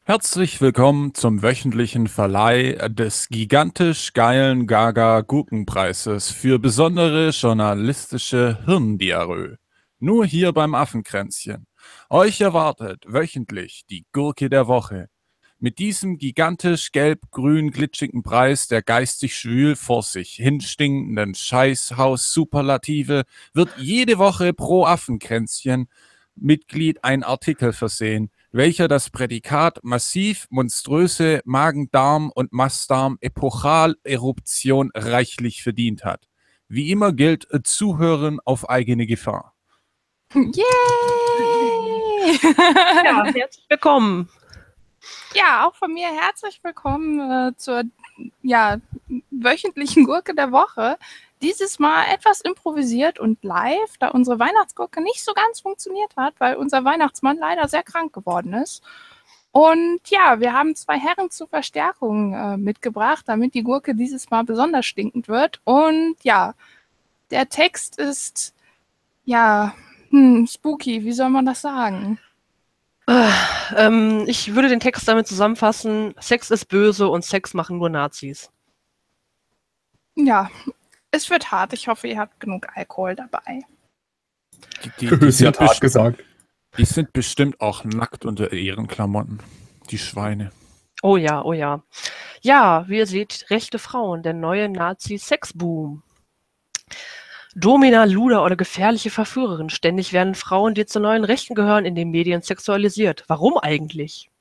Herzlich willkommen zum wöchentlichen Verleih des gigantisch geilen Gaga Gurkenpreises für besondere journalistische Hirndiarrhoe. Nur hier beim Affenkränzchen. Euch erwartet wöchentlich die Gurke der Woche. Mit diesem gigantisch gelb-grün glitschigen Preis der geistig schwül vor sich hinstinkenden Scheißhaus-Superlative wird jede Woche pro Affenkränzchen Mitglied ein Artikel versehen, welcher das Prädikat massiv, monströse Magen-Darm- und Mastdarm-Epochaleruption reichlich verdient hat. Wie immer gilt, zuhören auf eigene Gefahr. Yay! Ja, herzlich willkommen. Ja, auch von mir herzlich willkommen zur wöchentlichen Gurke der Woche. Dieses Mal etwas improvisiert und live, da unsere Weihnachtsgurke nicht so ganz funktioniert hat, weil unser Weihnachtsmann leider sehr krank geworden ist. Und ja, wir haben 2 Herren zur Verstärkung mitgebracht, damit die Gurke dieses Mal besonders stinkend wird. Und ja, der Text ist, spooky, wie soll man das sagen? Ich würde den Text damit zusammenfassen: Sex ist böse und Sex machen nur Nazis. Ja, es wird hart. Ich hoffe, ihr habt genug Alkohol dabei. Sie hat hart gesagt. Die sind bestimmt auch nackt unter ihren Klamotten, die Schweine. Oh ja, oh ja. Ja, wie ihr seht, rechte Frauen, der neue Nazi-Sexboom. Domina, Luder oder gefährliche Verführerin. Ständig werden Frauen, die zur neuen Rechten gehören, in den Medien sexualisiert. Warum eigentlich?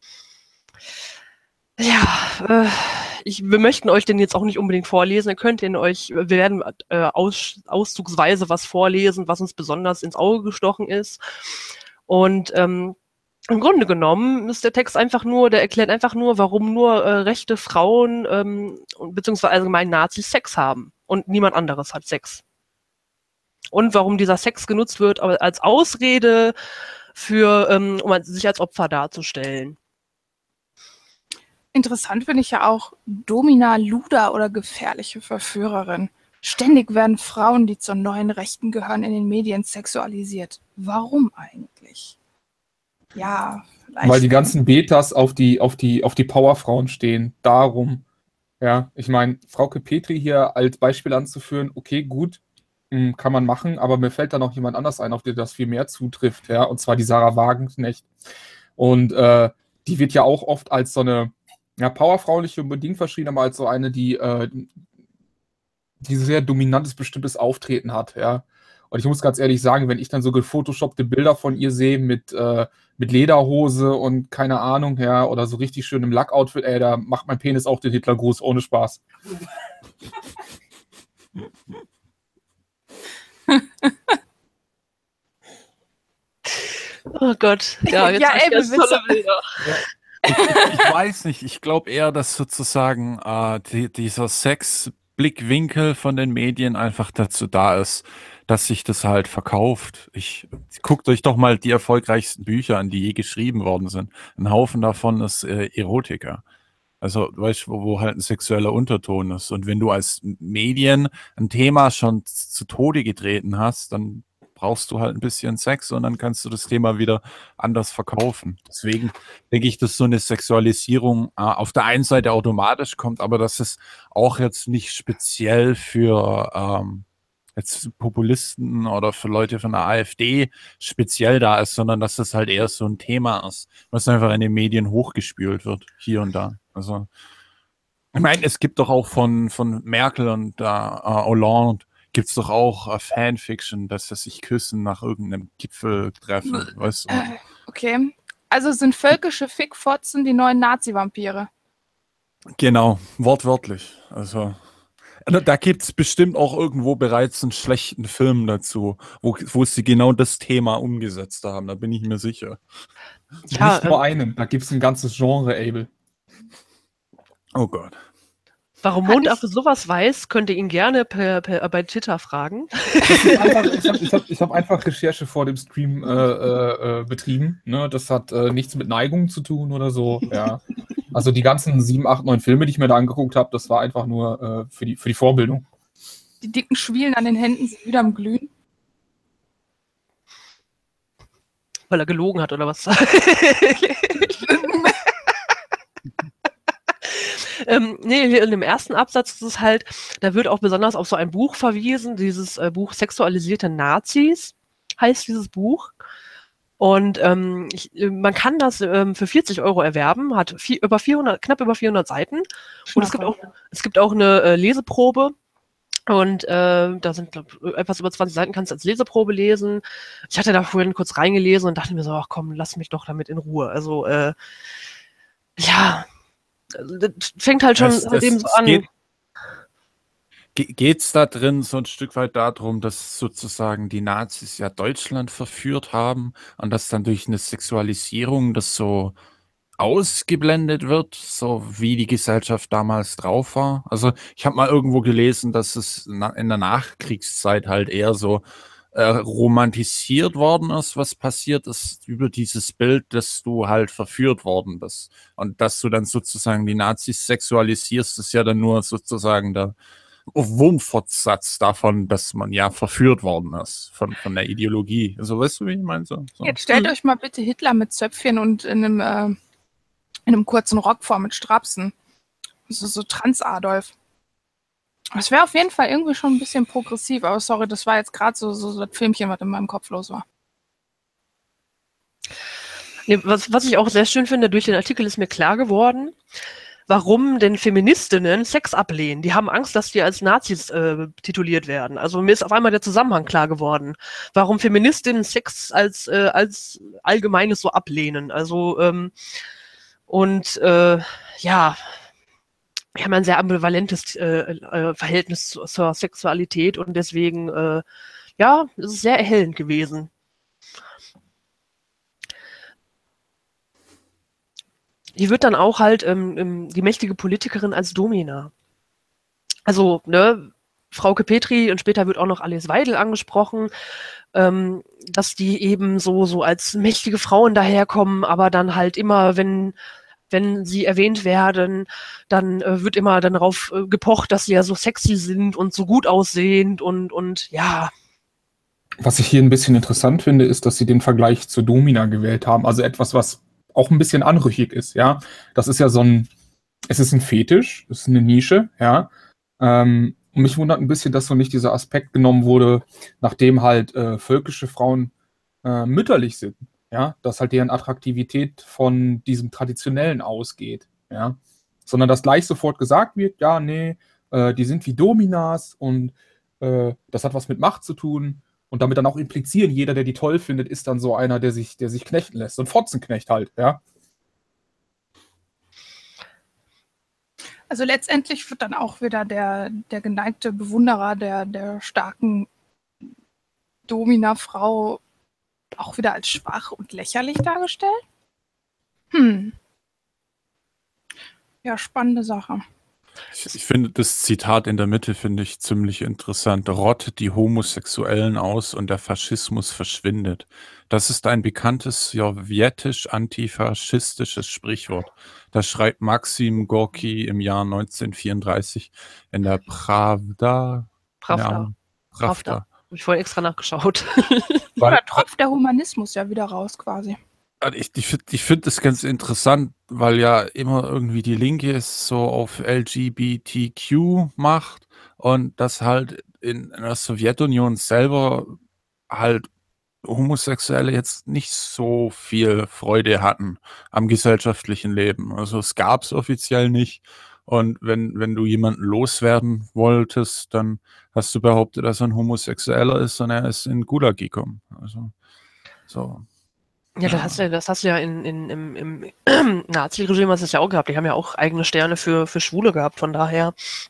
Ja, wir möchten euch den jetzt auch nicht unbedingt vorlesen. Wir werden auszugsweise was vorlesen, was uns besonders ins Auge gestochen ist. Und im Grunde genommen ist der Text einfach nur, der erklärt einfach nur, warum nur rechte Frauen beziehungsweise allgemein Nazis Sex haben und niemand anderes hat Sex. Und warum dieser Sex genutzt wird als Ausrede für, um sich als Opfer darzustellen. Interessant finde ich ja auch Domina, Luder oder gefährliche Verführerin. Ständig werden Frauen, die zur neuen Rechten gehören, in den Medien sexualisiert. Warum eigentlich? Ja, vielleicht. Weil die ganzen Betas auf die Powerfrauen stehen. Darum. Ja, ich meine, Frauke Petri hier als Beispiel anzuführen, okay, gut, kann man machen, aber mir fällt da noch jemand anders ein, auf den das viel mehr zutrifft, ja, und zwar die Sarah Wagenknecht. Und die wird ja auch oft als so eine, ja, Powerfrau nicht unbedingt verschrien, aber als so eine, die sehr dominantes, bestimmtes Auftreten hat, ja. Und ich muss ganz ehrlich sagen, wenn ich dann so gefotoshoppte Bilder von ihr sehe mit Lederhose und keine Ahnung, ja, oder so richtig schön im Lackoutfit, ey, da macht mein Penis auch den Hitlergruß, ohne Spaß. Oh Gott, ja, jetzt Ja, ganz tolle Bilder. Ich weiß nicht, ich glaube eher, dass sozusagen dieser Sexblickwinkel von den Medien einfach dazu da ist, dass sich das halt verkauft. Guckt euch doch mal die erfolgreichsten Bücher an, die je geschrieben worden sind. Ein Haufen davon ist Erotika. Also, weißt du, wo halt ein sexueller Unterton ist. Und wenn du als Medien ein Thema schon zu Tode getreten hast, dann brauchst du halt ein bisschen Sex und dann kannst du das Thema wieder anders verkaufen. Deswegen denke ich, dass so eine Sexualisierung auf der einen Seite automatisch kommt, aber dass es auch jetzt nicht speziell für jetzt Populisten oder für Leute von der AfD speziell da ist, sondern dass das halt eher so ein Thema ist, was einfach in den Medien hochgespült wird, hier und da. Also, ich meine, es gibt doch auch von Merkel und Hollande gibt es doch auch Fanfiction, dass sie sich küssen nach irgendeinem Gipfeltreffen, weißt du? Okay, also sind völkische Fickfotzen die neuen Nazi-Vampire? Genau, wortwörtlich. Also, da gibt es bestimmt auch irgendwo bereits einen schlechten Film dazu, wo sie genau das Thema umgesetzt haben, da bin ich mir sicher. Ja, nicht nur einen, da gibt es ein ganzes Genre, Abel. Oh Gott. Warum Mondaffe sowas weiß, könnt ihr ihn gerne bei Twitter fragen. Ich hab einfach Recherche vor dem Stream betrieben. Ne? Das hat nichts mit Neigung zu tun oder so. Ja. Also die ganzen 7, 8, 9 Filme, die ich mir da angeguckt habe, das war einfach nur für die Vorbildung. Die dicken Schwielen an den Händen sind wieder am Glühen. Weil er gelogen hat oder was? Nee, hier in dem ersten Absatz ist es halt, da wird auch besonders auf so ein Buch verwiesen, dieses Buch Sexualisierte Nazis heißt dieses Buch. Und man kann das für 40 € erwerben, hat knapp über 400 Seiten. Und es gibt auch eine Leseprobe. Und da sind etwas über 20 Seiten, kannst du als Leseprobe lesen. Ich hatte da vorhin kurz reingelesen und dachte mir so, ach komm, lass mich doch damit in Ruhe. Also ja, das fängt halt schon eben so an. Geht's da drin so ein Stück weit darum, dass sozusagen die Nazis ja Deutschland verführt haben und dass dann durch eine Sexualisierung das so ausgeblendet wird, so wie die Gesellschaft damals drauf war? Also, ich habe mal irgendwo gelesen, dass es in der Nachkriegszeit halt eher so romantisiert worden ist, was passiert ist über dieses Bild, dass du halt verführt worden bist. Und dass du dann sozusagen die Nazis sexualisierst, ist ja dann nur sozusagen der Wurmfortsatz davon, dass man ja verführt worden ist von der Ideologie. Also weißt du, wie ich meine? So. Jetzt stellt euch mal bitte Hitler mit Zöpfchen und in einem kurzen Rock vor mit Strapsen. So Trans-Adolf. Das wäre auf jeden Fall irgendwie schon ein bisschen progressiv, aber sorry, das war jetzt gerade so das Filmchen, was in meinem Kopf los war. Nee, was ich auch sehr schön finde, durch den Artikel ist mir klar geworden, warum denn Feministinnen Sex ablehnen. Die haben Angst, dass die als Nazis tituliert werden. Also mir ist auf einmal der Zusammenhang klar geworden, warum Feministinnen Sex als Allgemeines so ablehnen. Also ja, wir haben ein sehr ambivalentes Verhältnis zur Sexualität und deswegen, ja, es ist sehr erhellend gewesen. Hier wird dann auch halt die mächtige Politikerin als Domina. Also, ne, Frauke Petry und später wird auch noch Alice Weidel angesprochen, dass die eben so als mächtige Frauen daherkommen, aber dann halt immer, wenn sie erwähnt werden, dann wird immer dann darauf gepocht, dass sie ja so sexy sind und so gut aussehend und ja. Was ich hier ein bisschen interessant finde, ist, dass sie den Vergleich zu Domina gewählt haben. Also etwas, was auch ein bisschen anrüchig ist, ja. Das ist ja es ist ein Fetisch, es ist eine Nische, ja. Und mich wundert ein bisschen, dass so nicht dieser Aspekt genommen wurde, nachdem halt völkische Frauen mütterlich sind, ja, dass halt deren Attraktivität von diesem Traditionellen ausgeht, ja. Sondern dass gleich sofort gesagt wird, ja, nee, die sind wie Dominas und das hat was mit Macht zu tun. Und damit dann auch implizieren, jeder, der die toll findet, ist dann so einer, der sich knechten lässt. So ein Fotzenknecht halt, ja. Also letztendlich wird dann auch wieder der geneigte Bewunderer der starken Domina-Frau auch wieder als schwach und lächerlich dargestellt? Ja, spannende Sache. Ich finde das Zitat in der Mitte finde ich ziemlich interessant. Rottet die Homosexuellen aus und der Faschismus verschwindet. Das ist ein bekanntes sowjetisch-antifaschistisches Sprichwort. Das schreibt Maxim Gorki im Jahr 1934 in der Pravda. Pravda. Habe ich vorhin extra nachgeschaut. Da tropft der Humanismus ja wieder raus quasi. Ich finde das ganz interessant, weil ja immer irgendwie die Linke es so auf LGBTQ macht und dass halt in der Sowjetunion selber halt Homosexuelle jetzt nicht so viel Freude hatten am gesellschaftlichen Leben. Also es gab es offiziell nicht. Und wenn du jemanden loswerden wolltest, dann hast du behauptet, dass er ein Homosexueller ist und er ist in Gulag gekommen. Also so. Ja, das hast du ja im Nazi-Regime hast du es ja auch gehabt. Die haben ja auch eigene Sterne für Schwule gehabt, von daher.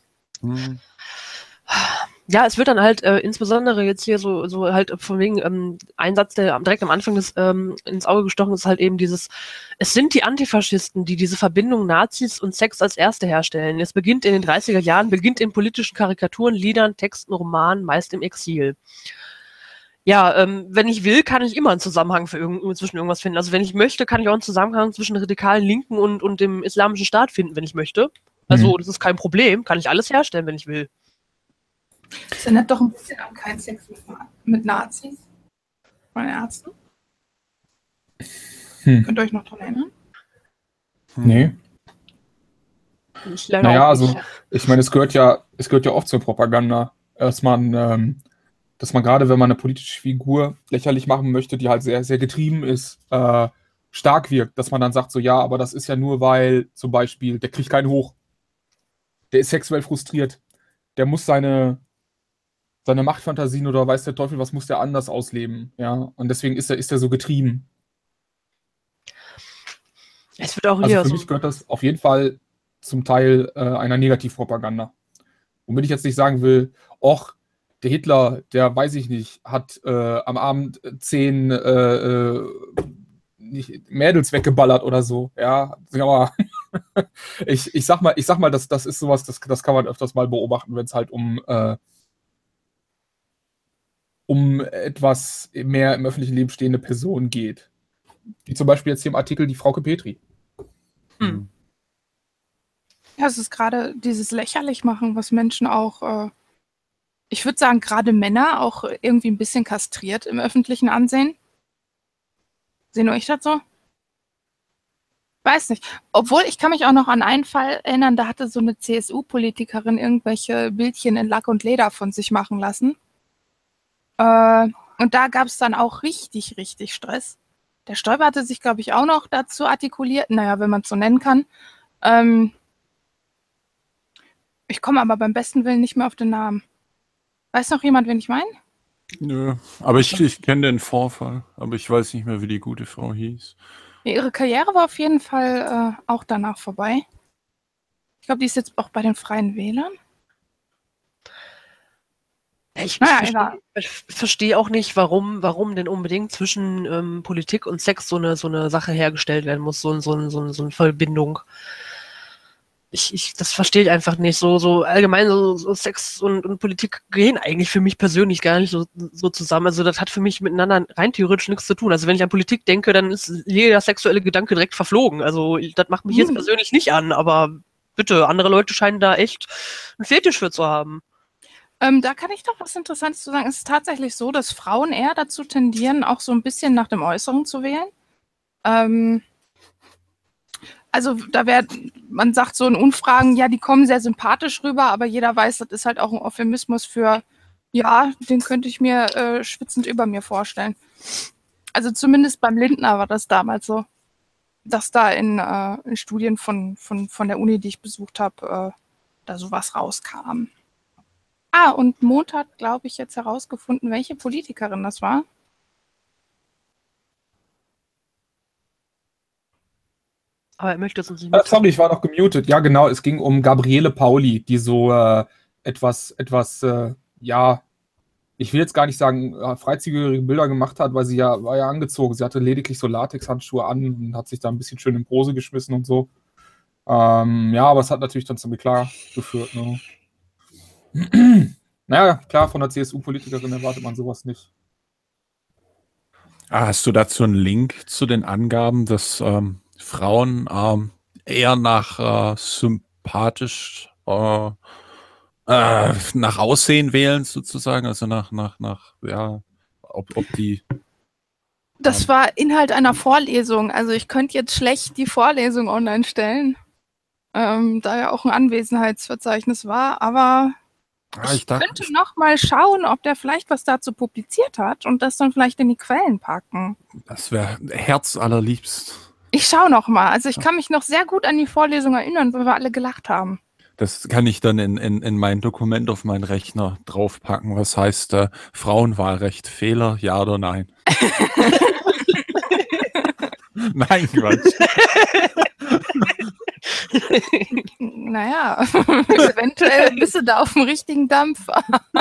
Ja, es wird dann halt insbesondere jetzt hier so halt von wegen ein Satz, der direkt am Anfang ins Auge gestochen ist, halt eben dieses, es sind die Antifaschisten, die diese Verbindung Nazis und Sex als erste herstellen. Es beginnt in den 30er Jahren, beginnt in politischen Karikaturen, Liedern, Texten, Romanen, meist im Exil. Ja, wenn ich will, kann ich immer einen Zusammenhang zwischen irgendwas finden. Also wenn ich möchte, kann ich auch einen Zusammenhang zwischen radikalen Linken und dem islamischen Staat finden, wenn ich möchte. Also das ist kein Problem, kann ich alles herstellen, wenn ich will. Das erinnert doch ein bisschen an keinen Sex mit Nazis von Ärzten. Könnt ihr euch noch dran erinnern? Nee. Ich leider Naja, auch nicht. also ich meine, es gehört ja oft zur Propaganda, dass man gerade, wenn man eine politische Figur lächerlich machen möchte, die halt sehr, sehr getrieben ist, stark wirkt, dass man dann sagt so, ja, aber das ist ja nur, weil zum Beispiel, der kriegt keinen hoch, der ist sexuell frustriert, der muss seine Machtfantasien oder weiß der Teufel, was muss der anders ausleben, ja, und deswegen ist er so getrieben. Es wird auch Also hier für so. mich gehört das auf jeden Fall zum Teil einer Negativpropaganda. Womit ich jetzt nicht sagen will, och, der Hitler, der weiß ich nicht, hat am Abend 10 nicht, Mädels weggeballert oder so. Ja, aber ich sag mal, das ist sowas, das kann man öfters mal beobachten, wenn es halt um etwas mehr im öffentlichen Leben stehende Personen geht. Wie zum Beispiel jetzt hier im Artikel die Frauke Petri. Hm. Ja, es ist gerade dieses Lächerlichmachen, was Menschen auch, ich würde sagen, gerade Männer auch irgendwie ein bisschen kastriert im öffentlichen Ansehen. Sehen euch das so? Weiß nicht. Obwohl, ich kann mich auch noch an einen Fall erinnern, da hatte so eine CSU-Politikerin irgendwelche Bildchen in Lack und Leder von sich machen lassen. Und da gab es dann auch richtig, richtig Stress. Der Stoiber hatte sich, glaube ich, auch noch dazu artikuliert, naja, wenn man es so nennen kann. Ich komme aber beim besten Willen nicht mehr auf den Namen. Weiß noch jemand, wen ich meine? Nö, aber ich kenne den Vorfall, aber ich weiß nicht mehr, wie die gute Frau hieß. Ja, ihre Karriere war auf jeden Fall auch danach vorbei. Ich glaube, die ist jetzt auch bei den Freien Wählern. Ich Naja, verstehe egal. versteh auch nicht, warum denn unbedingt zwischen Politik und Sex so eine Sache hergestellt werden muss, so eine Verbindung. Das verstehe ich einfach nicht. So allgemein, so Sex und Politik gehen eigentlich für mich persönlich gar nicht so zusammen. Also das hat für mich miteinander rein theoretisch nichts zu tun. Also wenn ich an Politik denke, dann ist jeder sexuelle Gedanke direkt verflogen. Also das macht mich jetzt persönlich nicht an, aber bitte, andere Leute scheinen da echt einen Fetisch für zu haben. Da kann ich doch was Interessantes zu sagen. Es ist tatsächlich so, dass Frauen eher dazu tendieren, auch so ein bisschen nach dem Äußeren zu wählen. Also man sagt so in Umfragen, ja, die kommen sehr sympathisch rüber, aber jeder weiß, das ist halt auch ein Euphemismus für, ja, den könnte ich mir schwitzend über mir vorstellen. Also zumindest beim Lindner war das damals so, dass da in Studien von der Uni, die ich besucht habe, da sowas rauskam. Und Mond hat, glaube ich, jetzt herausgefunden, welche Politikerin das war. Aber er möchte es uns nicht Sorry, ich war noch gemutet. Ja, genau, es ging um Gabriele Pauli, die so ja, ich will jetzt gar nicht sagen, freizügige Bilder gemacht hat, weil war ja angezogen. Sie hatte lediglich so Latexhandschuhe an und hat sich da ein bisschen schön in Pose geschmissen und so. Ja, aber es hat natürlich dann zum Eklat geführt. Ne? Naja, klar, von der CSU-Politikerin erwartet man sowas nicht. Hast du dazu einen Link zu den Angaben, dass Frauen eher nach sympathisch nach Aussehen wählen sozusagen, also ja, ob die Das war Inhalt einer Vorlesung. Also ich könnte jetzt schlecht die Vorlesung online stellen, da ja auch ein Anwesenheitsverzeichnis war, aber ich könnte noch mal schauen, ob der vielleicht was dazu publiziert hat und das dann vielleicht in die Quellen packen. Das wäre herzallerliebst. Ich schaue noch mal. Also ich kann mich noch sehr gut an die Vorlesung erinnern, weil wir alle gelacht haben. Das kann ich dann in mein Dokument auf meinen Rechner draufpacken. Was heißt Frauenwahlrecht? Fehler, ja oder nein? Nein, Quatsch. Naja, eventuell bist du da auf dem richtigen Dampfer.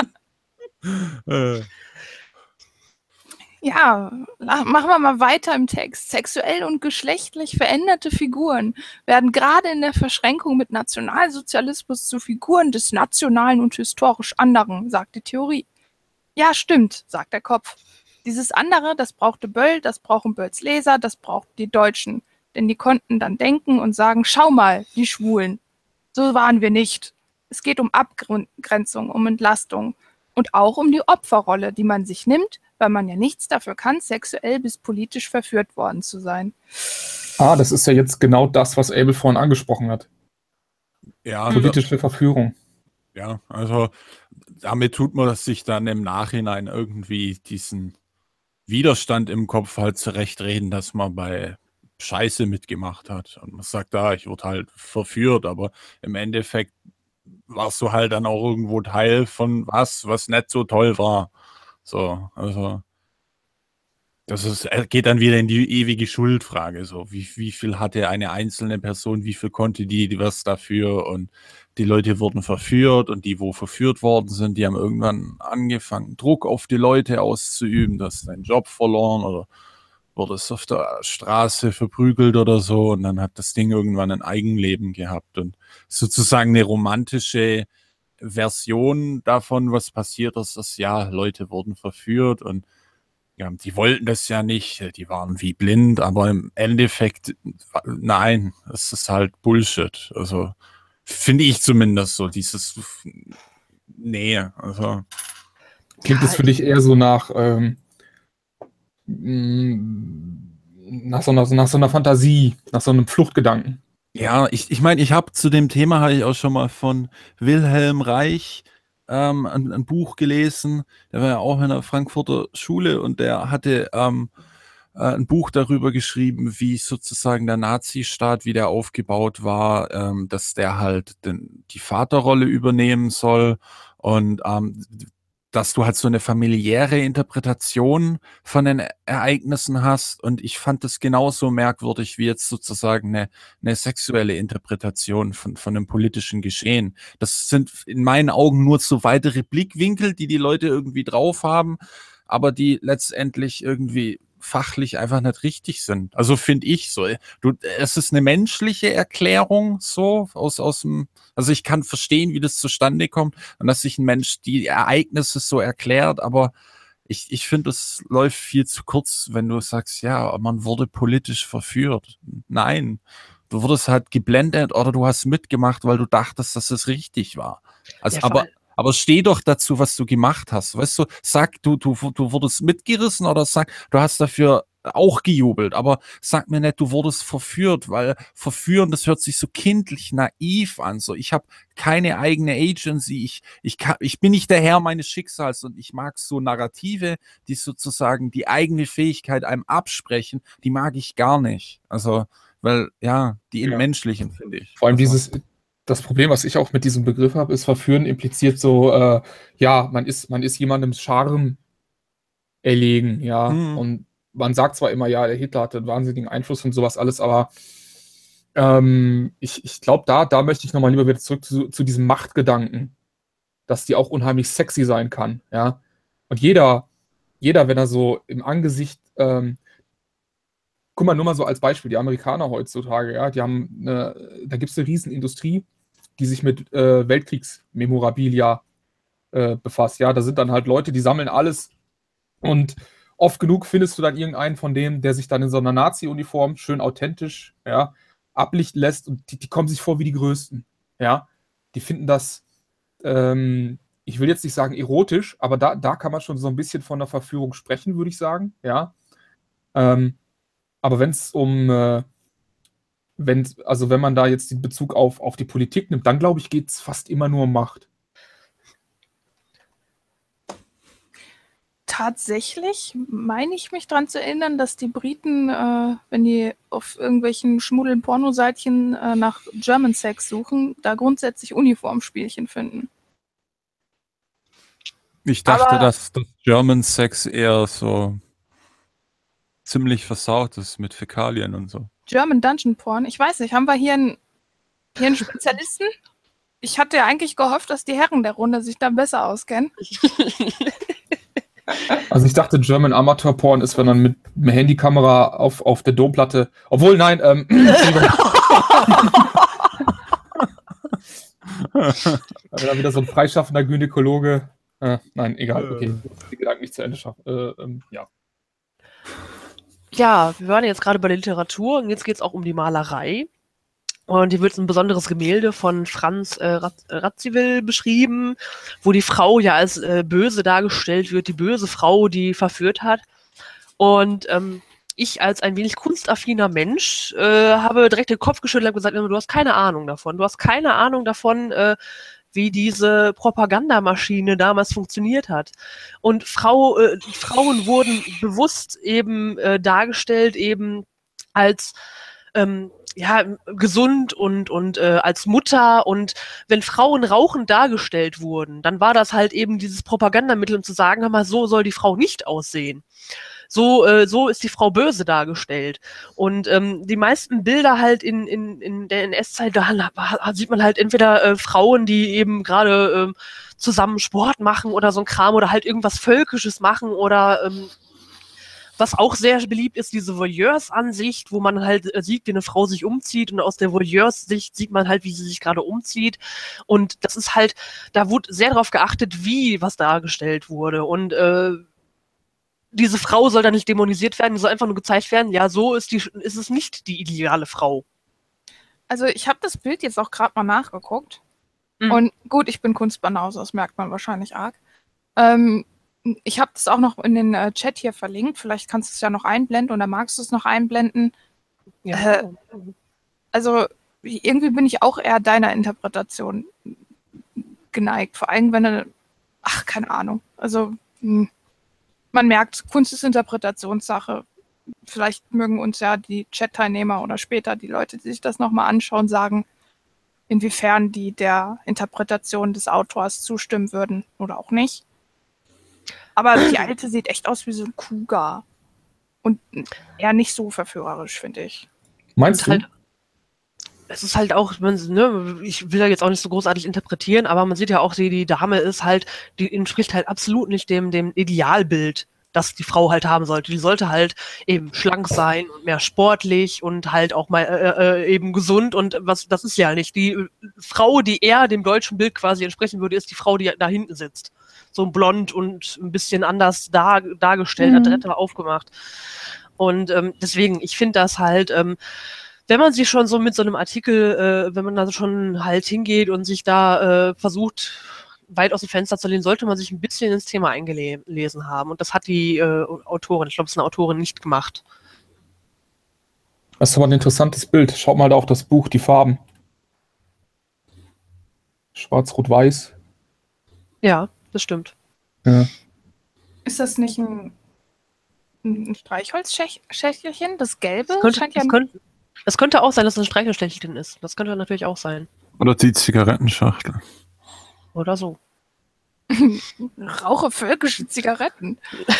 Ja, machen wir mal weiter im Text. Sexuell und geschlechtlich veränderte Figuren werden gerade in der Verschränkung mit Nationalsozialismus zu Figuren des Nationalen und historisch Anderen, sagt die Theorie. Ja, stimmt, sagt der Kopf. Dieses Andere, das brauchte Böll, das brauchen Bölls Leser, das brauchten die Deutschen. Denn die konnten dann denken und sagen, schau mal, die Schwulen. So waren wir nicht. Es geht um Abgrenzung, um Entlastung und auch um die Opferrolle, die man sich nimmt, weil man ja nichts dafür kann, sexuell bis politisch verführt worden zu sein. Das ist ja jetzt genau das, was Abel vorhin angesprochen hat. Ja, Politische Verführung. ja, also damit tut man sich dann im Nachhinein irgendwie diesen Widerstand im Kopf halt zurechtreden, dass man bei Scheiße mitgemacht hat. Und man sagt, ich wurde halt verführt, aber im Endeffekt warst du halt dann auch irgendwo Teil von was nicht so toll war. So, also geht dann wieder in die ewige Schuldfrage. So, wie viel hatte eine einzelne Person, wie viel konnte die was dafür? Und die Leute wurden verführt und die, wo verführt worden sind, die haben irgendwann angefangen, Druck auf die Leute auszuüben, dass dein Job verloren oder wurdest auf der Straße verprügelt oder so. Und dann hat das Ding irgendwann ein Eigenleben gehabt und sozusagen eine romantische Version davon, was passiert ist, dass Leute wurden verführt und ja, die wollten das ja nicht, die waren wie blind, aber im Endeffekt, nein, es ist halt Bullshit. Also finde ich zumindest so, dieses Nähe. Also Klingt es für dich eher so nach so einer Fantasie, nach so einem Fluchtgedanken? ja, ich meine, ich habe zu dem Thema habe ich auch schon mal von Wilhelm Reich ein Buch gelesen. Der war ja auch in der Frankfurter Schule und der hatte ein Buch darüber geschrieben, wie sozusagen der Nazistaat, wie der aufgebaut war, dass der halt die Vaterrolle übernehmen soll und dass du halt so eine familiäre Interpretation von den Ereignissen hast. Und ich fand das genauso merkwürdig wie jetzt sozusagen eine sexuelle Interpretation von einem politischen Geschehen. Das sind in meinen Augen nur so weitere Blickwinkel, die Leute irgendwie drauf haben, aber die letztendlich irgendwie fachlich einfach nicht richtig sind. Also finde ich so. Es ist eine menschliche Erklärung so aus dem, also ich kann verstehen, wie das zustande kommt und dass sich ein Mensch die Ereignisse so erklärt, aber ich finde, es läuft viel zu kurz, wenn du sagst, ja, man wurde politisch verführt. Nein, du wurdest halt geblendet oder du hast mitgemacht, weil du dachtest, dass es richtig war. Also, Ja, aber steh doch dazu, was du gemacht hast. Weißt du, sag, du wurdest mitgerissen oder sag, du hast dafür auch gejubelt, aber sag mir nicht, du wurdest verführt, weil verführen, das hört sich so kindlich naiv an. So, ich habe keine eigene Agency, ich bin nicht der Herr meines Schicksals und ich mag so Narrative, die sozusagen die eigene Fähigkeit einem absprechen, die mag ich gar nicht. Also, weil, die entmenschlichen, finde ich. Vor allem also, das Problem, was ich auch mit diesem Begriff habe, ist, verführen impliziert so, man ist jemandem Charme erlegen, ja. Und man sagt zwar immer, ja, der Hitler hatte einen wahnsinnigen Einfluss und sowas alles, aber ich glaube, da möchte ich nochmal lieber wieder zurück zu diesem Machtgedanken, dass die auch unheimlich sexy sein kann, ja. Und jeder, wenn er so im Angesicht, guck mal, nur mal so als Beispiel, die Amerikaner heutzutage, ja, da gibt es eine Riesenindustrie, die sich mit Weltkriegsmemorabilia befasst, ja. Da sind dann halt Leute, die sammeln alles und oft genug findest du dann irgendeinen von denen, der sich dann in so einer Nazi-Uniform schön authentisch, ja, ablichten lässt und die kommen sich vor wie die Größten, ja. Die finden das, ich will jetzt nicht sagen erotisch, aber da kann man schon so ein bisschen von der Verführung sprechen, würde ich sagen, ja. Aber wenn es wenn man da jetzt den Bezug auf die Politik nimmt, dann glaube ich, geht es fast immer nur um Macht. Tatsächlich meine ich mich daran zu erinnern, dass die Briten, wenn die auf irgendwelchen schmuddeln Pornoseitchen nach German Sex suchen, da grundsätzlich Uniformspielchen finden. ich dachte, Aber- dass das German Sex eher so ziemlich versaut ist mit Fäkalien und so. German Dungeon Porn, ich weiß nicht, haben wir hier einen Spezialisten? Ich hatte ja eigentlich gehofft, dass die Herren der Runde sich da besser auskennen. Also ich dachte, German Amateur Porn ist, wenn man mit einer Handykamera auf der Domplatte. Obwohl, nein, Entschuldigung. Da wieder so ein freischaffender Gynäkologe. Nein, egal, okay. Ich muss die Gedanken nicht zu Ende schaffen. Ja. Ja, wir waren jetzt gerade bei der Literatur und jetzt geht es auch um die Malerei. Und hier wird ein besonderes Gemälde von Franz Radziwiłł beschrieben, wo die Frau ja als böse dargestellt wird, die böse Frau, die verführt hat. Und ich als ein wenig kunstaffiner Mensch habe direkt den Kopf geschüttelt und gesagt, du hast keine Ahnung davon. Du hast keine Ahnung davon, wie diese Propagandamaschine damals funktioniert hat. Und Frauen wurden bewusst eben dargestellt eben als ja, gesund und als Mutter. Und wenn Frauen rauchend dargestellt wurden, dann war das halt eben dieses Propagandamittel, um zu sagen, hör mal, so soll die Frau nicht aussehen. So ist die Frau böse dargestellt. Und die meisten Bilder halt in der NS-Zeit, da sieht man halt entweder Frauen, die eben gerade zusammen Sport machen oder so ein Kram oder halt irgendwas Völkisches machen oder was auch sehr beliebt ist, diese Voyeurs-Ansicht, wo man halt sieht, wie eine Frau sich umzieht und aus der Voyeurs-Sicht sieht man halt, wie sie sich gerade umzieht. Und das ist halt, da wurde sehr darauf geachtet, wie was dargestellt wurde. Und diese Frau soll da nicht dämonisiert werden, die soll einfach nur gezeigt werden, ja, so ist es nicht die ideale Frau. Also ich habe das Bild jetzt auch gerade mal nachgeguckt. Mhm. Und gut, ich bin Kunstbanause, das merkt man wahrscheinlich arg. Ich habe das auch noch in den Chat hier verlinkt. Vielleicht kannst du es ja noch einblenden oder magst du es noch einblenden. Ja. Also irgendwie bin ich auch eher deiner Interpretation geneigt. Vor allem, wenn du, keine Ahnung. Also man merkt, Kunst ist Interpretationssache. Vielleicht mögen uns ja die Chat-Teilnehmer oder später die Leute, die sich das nochmal anschauen, sagen, inwiefern die der Interpretation des Autors zustimmen würden oder auch nicht. Aber die alte sieht echt aus wie so ein Cougar. Und eher nicht so verführerisch, finde ich. Meinst du? Halt, es ist halt auch, ich will ja jetzt auch nicht so großartig interpretieren, aber man sieht ja auch, die Dame ist halt, die entspricht halt absolut nicht dem Idealbild, das die Frau halt haben sollte. Die sollte halt eben schlank sein und mehr sportlich und halt auch mal eben gesund und das ist ja nicht. Die Frau, die eher dem deutschen Bild quasi entsprechen würde, ist die Frau, die da hinten sitzt. So blond und ein bisschen anders dargestellt, adretter aufgemacht. Und deswegen, ich finde das halt, wenn man sich schon so mit so einem Artikel, wenn man da schon halt hingeht und sich da versucht, weit aus dem Fenster zu lehnen, sollte man sich ein bisschen ins Thema eingelesen haben. Und das hat die Autorin, ich glaube, es ist eine Autorin, nicht gemacht. Das ist aber ein interessantes Bild. Schaut mal da auf das Buch, die Farben. Schwarz, Rot, Weiß. Ja, das stimmt. Ja. Ist das nicht ein Streichholzschächtelchen? Das Gelbe? Es könnte auch sein, dass es ein Streichholzschächtelchen ist. Das könnte natürlich auch sein. Oder die Zigarettenschachtel. Oder so. Rauche völkische Zigaretten.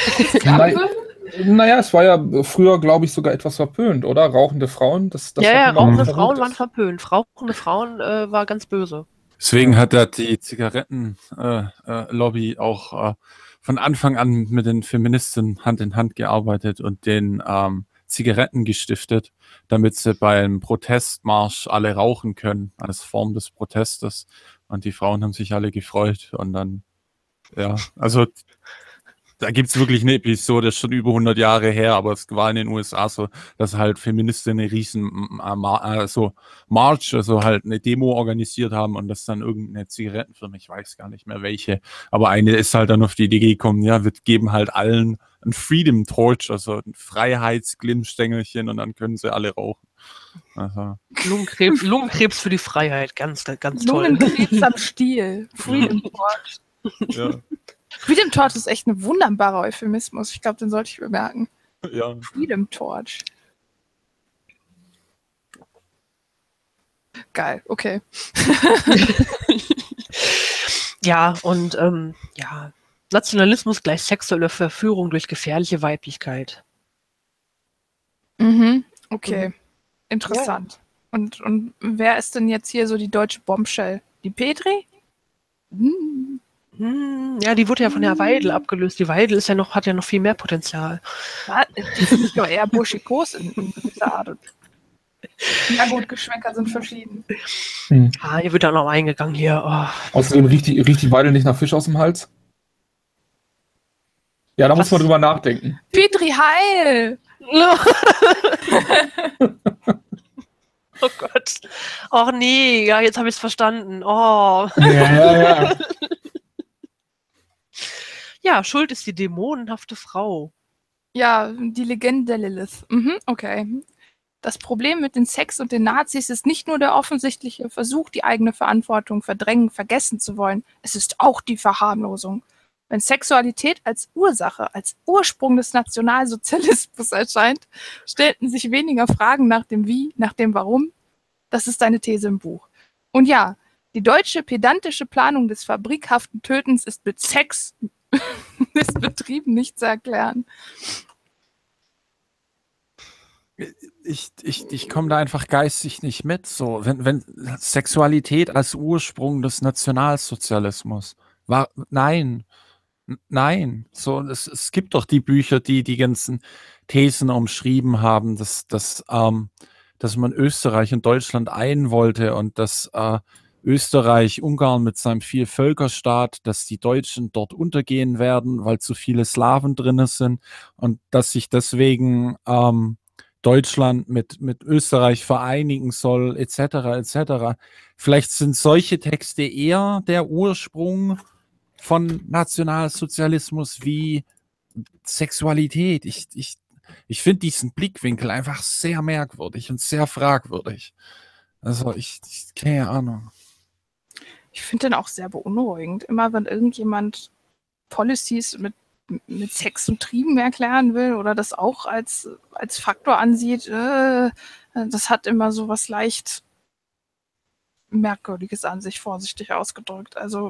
Naja, es war ja früher, glaube ich, sogar etwas verpönt, oder? Rauchende Frauen. Das Ja, hat man rauchende auch Frauen waren vermutet. verpönt. Rauchende Frauen war ganz böse. Deswegen hat da die Zigaretten-Lobby auch von Anfang an mit den Feministinnen Hand in Hand gearbeitet und den Zigaretten gestiftet, damit sie beim Protestmarsch alle rauchen können, als Form des Protestes. Und die Frauen haben sich alle gefreut. Und dann, ja, also da gibt's wirklich eine Episode, das ist schon über 100 Jahre her, aber es war in den USA so, dass halt Feministinnen eine riesen March, also halt eine Demo organisiert haben und das dann irgendeine Zigarettenfirma, ich weiß gar nicht mehr welche, aber eine ist halt dann auf die Idee gekommen, ja, wir geben halt allen ein Freedom Torch, also ein Freiheitsglimmstängelchen und dann können sie alle rauchen. Also, Lungenkrebs für die Freiheit, ganz toll. Lungenkrebs am Stiel. Freedom Torch. ja, Freedom Torch ist echt ein wunderbarer Euphemismus. Ich glaube, den sollte ich bemerken. ja. Freedom Torch. Geil, okay. Ja, und ja, Nationalismus gleich sexuelle Verführung durch gefährliche Weiblichkeit. Okay. Interessant. Und wer ist denn jetzt hier so die deutsche Bombshell? Die Petri? Ja, die wurde ja von der Weidel abgelöst. Die Weidel hat ja noch viel mehr Potenzial. Die sind doch eher burschikos in dieser Art. Ja gut, Geschmäcker sind verschieden. Hier wird dann noch eingegangen hier. Oh. Außerdem riecht die Weidel nicht nach Fisch aus dem Hals. Ja, da muss man drüber nachdenken. Petri Heil! Oh Gott. Och nee, ja, jetzt habe ich es verstanden. Oh. Ja. Ja, schuld ist die dämonenhafte Frau. Ja, die Legende der Lilith. Okay. Das Problem mit den Sex und den Nazis ist nicht nur der offensichtliche Versuch, die eigene Verantwortung verdrängen, vergessen zu wollen. Es ist auch die Verharmlosung. Wenn Sexualität als Ursache, als Ursprung des Nationalsozialismus erscheint, stellten sich weniger Fragen nach dem Wie, nach dem Warum. Das ist eine These im Buch. Und ja, die deutsche pedantische Planung des fabrikhaften Tötens ist mit Sex Betrieben nicht zu erklären. Ich komme da einfach geistig nicht mit. So, wenn Sexualität als Ursprung des Nationalsozialismus war, nein, nein. So, es gibt doch die Bücher, die die ganzen Thesen umschrieben haben, dass man Österreich und Deutschland ein wollte und dass Österreich, Ungarn mit seinem Vielvölkerstaat, dass die Deutschen dort untergehen werden, weil zu viele Slawen drin sind und dass sich deswegen Deutschland mit Österreich vereinigen soll, etc., etc. Vielleicht sind solche Texte eher der Ursprung von Nationalsozialismus wie Sexualität. Ich finde diesen Blickwinkel einfach sehr merkwürdig und sehr fragwürdig. Also keine Ahnung. Ich finde den auch sehr beunruhigend. Immer wenn irgendjemand Policies mit Sex und Trieben erklären will oder das auch als Faktor ansieht, das hat immer so was leicht Merkwürdiges an sich, vorsichtig ausgedrückt. Also,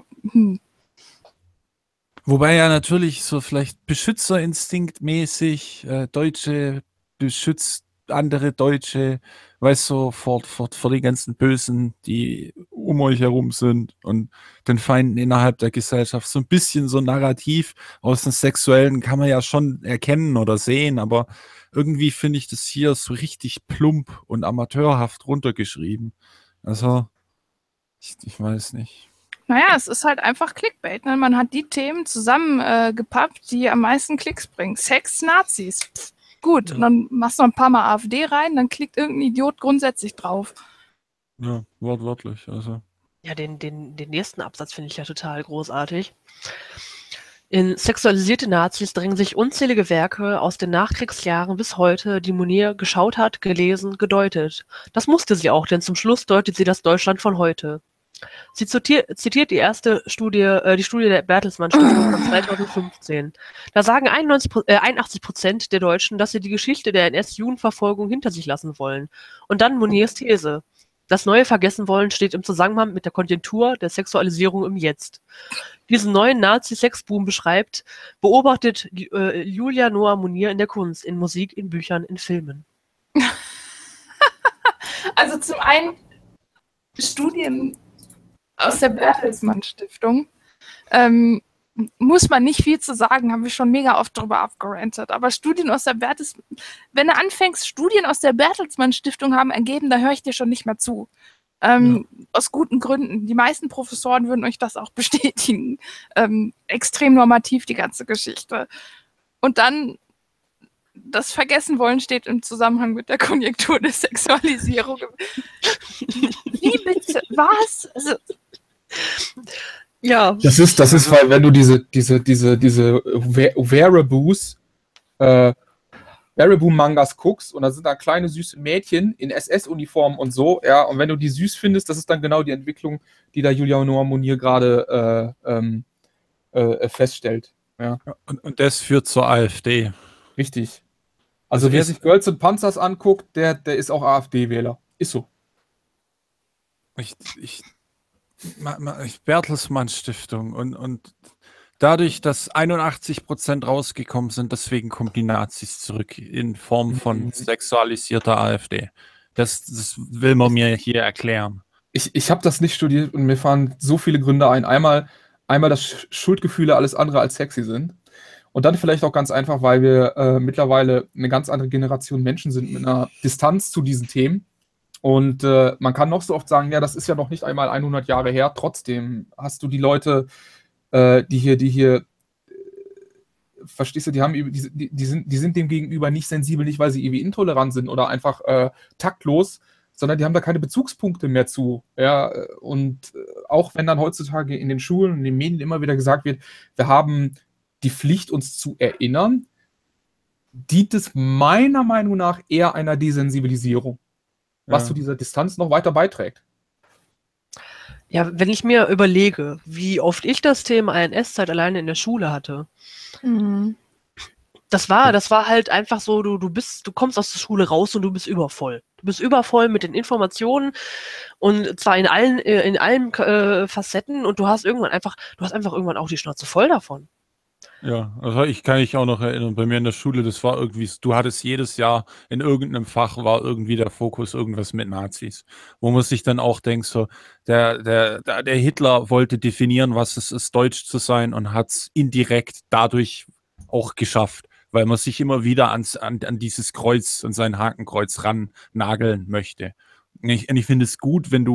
Wobei ja natürlich so vielleicht Beschützerinstinktmäßig Deutsche beschützt andere Deutsche, weißt du, vor die ganzen Bösen, die um euch herum sind und den Feinden innerhalb der Gesellschaft. So ein bisschen so ein Narrativ aus dem Sexuellen kann man ja schon erkennen oder sehen, aber irgendwie finde ich das hier so richtig plump und amateurhaft runtergeschrieben. Also, ich weiß nicht. naja, es ist halt einfach Clickbait. Ne? Man hat die Themen zusammengepappt, die am meisten Klicks bringen. Sex, Nazis. Pff, gut, und dann machst du noch ein paar Mal AfD rein, dann klickt irgendein Idiot grundsätzlich drauf. Ja, wortwörtlich. Also. Ja, den nächsten Absatz finde ich ja total großartig. In sexualisierte Nazis drängen sich unzählige Werke aus den Nachkriegsjahren bis heute, die Monnier geschaut hat, gelesen, gedeutet. Das musste sie auch, denn zum Schluss deutet sie das Deutschland von heute. Sie zitiert die Studie der Bertelsmann Stiftung von 2015. Da sagen 81% der Deutschen, dass sie die Geschichte der NS-Judenverfolgung hinter sich lassen wollen. Und dann Monniers These. Das neue Vergessenwollen steht im Zusammenhang mit der Konjunktur der Sexualisierung im Jetzt. Diesen neuen Nazi-Sexboom beobachtet Julia Noah Monnier in der Kunst, in Musik, in Büchern, in Filmen. Also zum einen Studien aus der Bertelsmann Stiftung. Muss man nicht viel zu sagen, haben wir schon mega oft drüber abgerantet. Aber Studien aus der wenn du anfängst, Studien aus der Bertelsmann Stiftung haben ergeben, da höre ich dir schon nicht mehr zu. Aus guten Gründen. Die meisten Professoren würden euch das auch bestätigen. Extrem normativ, die ganze Geschichte. Und dann das Vergessenwollen steht im Zusammenhang mit der Konjunktur der Sexualisierung. Wie bitte? Was? Also, ja. Das ist, weil wenn du diese Wereaboo-Mangas guckst und da sind da kleine süße Mädchen in SS-Uniformen und so, ja, und wenn du die süß findest, das ist dann genau die Entwicklung, die da Julia Noah Monnier gerade feststellt. Ja. Und das führt zur AfD. Richtig. Also wer sich Girls und Panzers anguckt, der ist auch AfD-Wähler. Ist so. Bertelsmann Stiftung und dadurch, dass 81% rausgekommen sind, deswegen kommen die Nazis zurück in Form von sexualisierter AfD. Das will man mir hier erklären. Ich habe das nicht studiert und mir fallen so viele Gründe ein. Einmal, dass Schuldgefühle alles andere als sexy sind. Und dann vielleicht auch ganz einfach, weil wir mittlerweile eine ganz andere Generation Menschen sind mit einer Distanz zu diesen Themen. Und man kann noch so oft sagen, ja, das ist ja noch nicht einmal 100 Jahre her. Trotzdem hast du die Leute, die hier, verstehst du, die sind dem gegenüber nicht sensibel, nicht weil sie irgendwie intolerant sind oder einfach taktlos, sondern die haben da keine Bezugspunkte mehr zu. Ja? Und auch wenn dann heutzutage in den Schulen und in den Medien immer wieder gesagt wird, wir haben die Pflicht, uns zu erinnern, dient es meiner Meinung nach eher einer Desensibilisierung, was Ja. zu dieser Distanz noch weiter beiträgt. Ja, wenn ich mir überlege, wie oft ich das Thema NS-Zeit alleine in der Schule hatte, das war halt einfach so, du kommst aus der Schule raus und du bist übervoll. Du bist übervoll mit den Informationen und zwar in allen Facetten und du hast einfach irgendwann auch die Schnauze voll davon. Ja, also ich kann mich auch noch erinnern, bei mir in der Schule, das war irgendwie, du hattest jedes Jahr in irgendeinem Fach war irgendwie der Fokus irgendwas mit Nazis. Wo man sich dann auch denkt, so, der Hitler wollte definieren, was es ist, deutsch zu sein und hat es indirekt dadurch auch geschafft, weil man sich immer wieder an dieses Kreuz und sein Hakenkreuz ran nageln möchte. Und ich finde es gut, wenn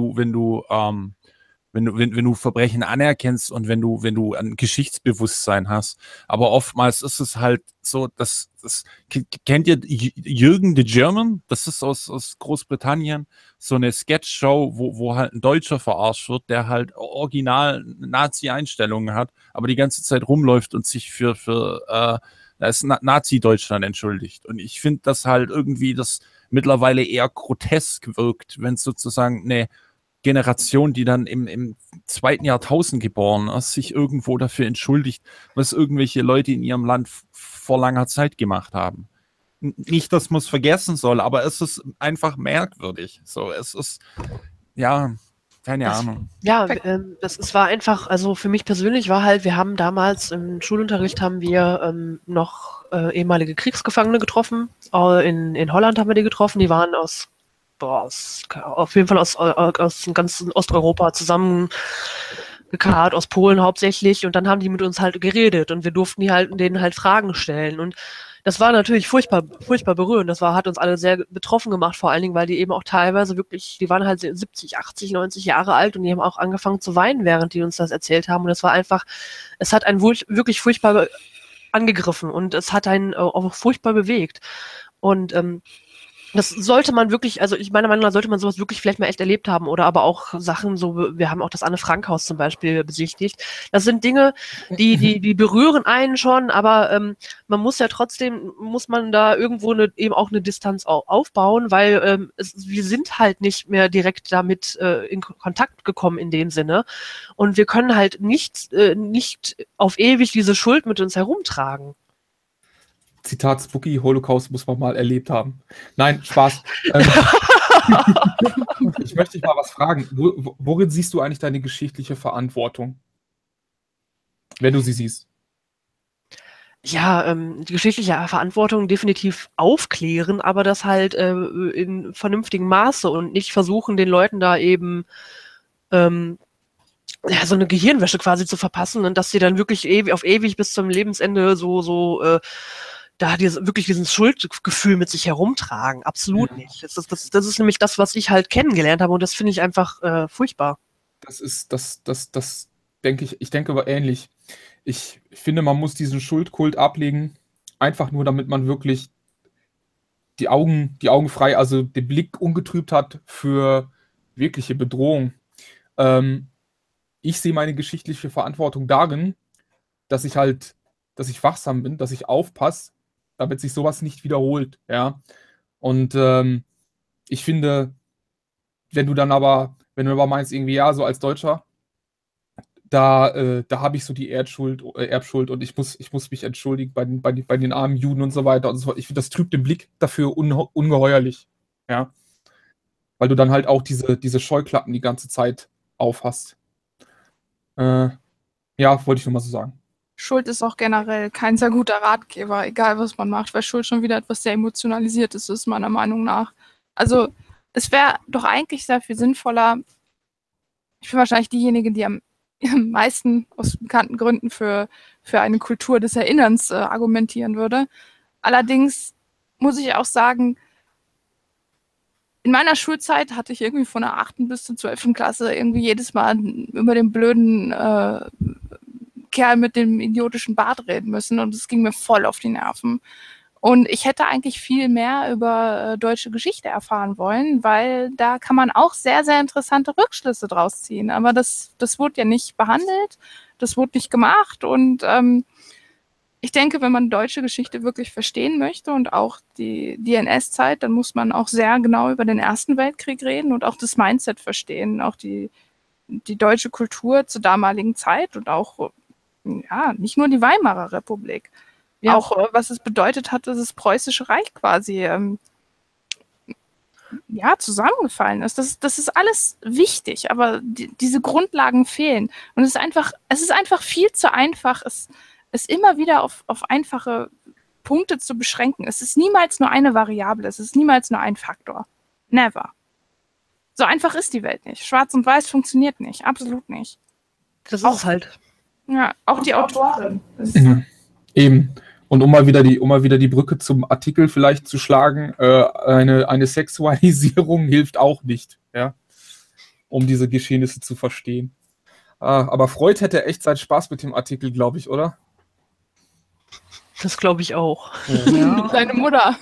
du Verbrechen anerkennst und wenn du ein Geschichtsbewusstsein hast. Aber oftmals ist es halt so, kennt ihr Jürgen the German? Das ist aus Großbritannien so eine Sketchshow, wo halt ein Deutscher verarscht wird, der halt original Nazi-Einstellungen hat, aber die ganze Zeit rumläuft und sich für das Nazi-Deutschland entschuldigt. Und ich finde, dass halt irgendwie das mittlerweile eher grotesk wirkt, wenn es sozusagen eine Generation, die dann im zweiten Jahrtausend geboren ist, sich irgendwo dafür entschuldigt, was irgendwelche Leute in ihrem Land vor langer Zeit gemacht haben. Nicht, dass man es vergessen soll, aber es ist einfach merkwürdig. So, es ist, ja, keine Ahnung. Ja, es war einfach, also für mich persönlich war halt, wir haben damals im Schulunterricht noch ehemalige Kriegsgefangene getroffen. In Holland haben wir die getroffen, die waren auf jeden Fall aus dem ganzen Osteuropa zusammengekarrt, aus Polen hauptsächlich. Und dann haben die mit uns halt geredet und wir durften denen halt Fragen stellen. Und das war natürlich furchtbar, furchtbar berührend. Hat uns alle sehr betroffen gemacht, vor allen Dingen, weil die eben auch teilweise wirklich, die waren halt 70, 80, 90 Jahre alt und die haben auch angefangen zu weinen, während die uns das erzählt haben. Und es hat einen wirklich furchtbar angegriffen und es hat einen auch furchtbar bewegt. Und das sollte man wirklich, also meiner Meinung nach sollte man sowas wirklich vielleicht mal echt erlebt haben oder aber auch Sachen so, wir haben auch das Anne-Frank-Haus zum Beispiel besichtigt. Das sind Dinge, die berühren einen schon, aber man muss da irgendwo eben auch eine Distanz aufbauen, weil wir sind halt nicht mehr direkt damit in Kontakt gekommen in dem Sinne und wir können halt nicht auf ewig diese Schuld mit uns herumtragen. Zitat Spooky, Holocaust muss man mal erlebt haben. Nein, Spaß. Ich möchte dich mal was fragen. Worin siehst du eigentlich deine geschichtliche Verantwortung? Wenn du sie siehst. Ja, die geschichtliche Verantwortung definitiv aufklären, aber das halt in vernünftigem Maße und nicht versuchen, den Leuten da eben so eine Gehirnwäsche quasi zu verpassen und dass sie dann wirklich auf ewig bis zum Lebensende wirklich dieses Schuldgefühl mit sich herumtragen. Absolut nicht. Das ist nämlich das, was ich halt kennengelernt habe und das finde ich einfach furchtbar. Das denke ich denke aber ähnlich. Ich finde, man muss diesen Schuldkult ablegen, einfach nur, damit man wirklich die Augen frei, also den Blick ungetrübt hat für wirkliche Bedrohung. Ich sehe meine geschichtliche Verantwortung darin, dass ich wachsam bin, dass ich aufpasse, damit sich sowas nicht wiederholt, ja. Und ich finde, wenn du aber meinst, irgendwie, ja, so als Deutscher, da habe ich so die Erbschuld und ich muss mich entschuldigen bei den armen Juden und so weiter und so fort. Ich finde, das trübt den Blick dafür ungeheuerlich, ja. Weil du dann halt auch diese Scheuklappen die ganze Zeit aufhast. Ja, wollte ich nur mal so sagen. Schuld ist auch generell kein sehr guter Ratgeber, egal was man macht, weil Schuld schon wieder etwas sehr Emotionalisiertes ist, meiner Meinung nach. Also, es wäre doch eigentlich sehr viel sinnvoller, ich bin wahrscheinlich diejenige, die am meisten aus bekannten Gründen für eine Kultur des Erinnerns argumentieren würde. Allerdings muss ich auch sagen, in meiner Schulzeit hatte ich irgendwie von der 8. bis zur 12. Klasse irgendwie jedes Mal über den blöden Kerl mit dem idiotischen Bart reden müssen und es ging mir voll auf die Nerven. Und ich hätte eigentlich viel mehr über deutsche Geschichte erfahren wollen, weil da kann man auch sehr, sehr interessante Rückschlüsse draus ziehen. Aber das wurde ja nicht behandelt, das wurde nicht gemacht und Ich denke, wenn man deutsche Geschichte wirklich verstehen möchte und auch die NS-Zeit, dann muss man auch sehr genau über den Ersten Weltkrieg reden und auch das Mindset verstehen, auch die deutsche Kultur zur damaligen Zeit und auch, ja, nicht nur die Weimarer Republik. Ja. Auch, was es bedeutet hat, dass das Preußische Reich quasi zusammengefallen ist. Das ist alles wichtig, aber diese Grundlagen fehlen. Und es ist einfach viel zu einfach, es immer wieder auf einfache Punkte zu beschränken. Es ist niemals nur eine Variable, es ist niemals nur ein Faktor. Never. So einfach ist die Welt nicht. Schwarz und Weiß funktioniert nicht, absolut nicht. Das ist es halt. Ja, auch die Autorin. Eben. Und um mal wieder die Brücke zum Artikel vielleicht zu schlagen, eine Sexualisierung hilft auch nicht, ja, um diese Geschehnisse zu verstehen. Aber Freud hätte echt seinen Spaß mit dem Artikel, glaube ich, oder? Das glaube ich auch. Ja. Deine Mutter.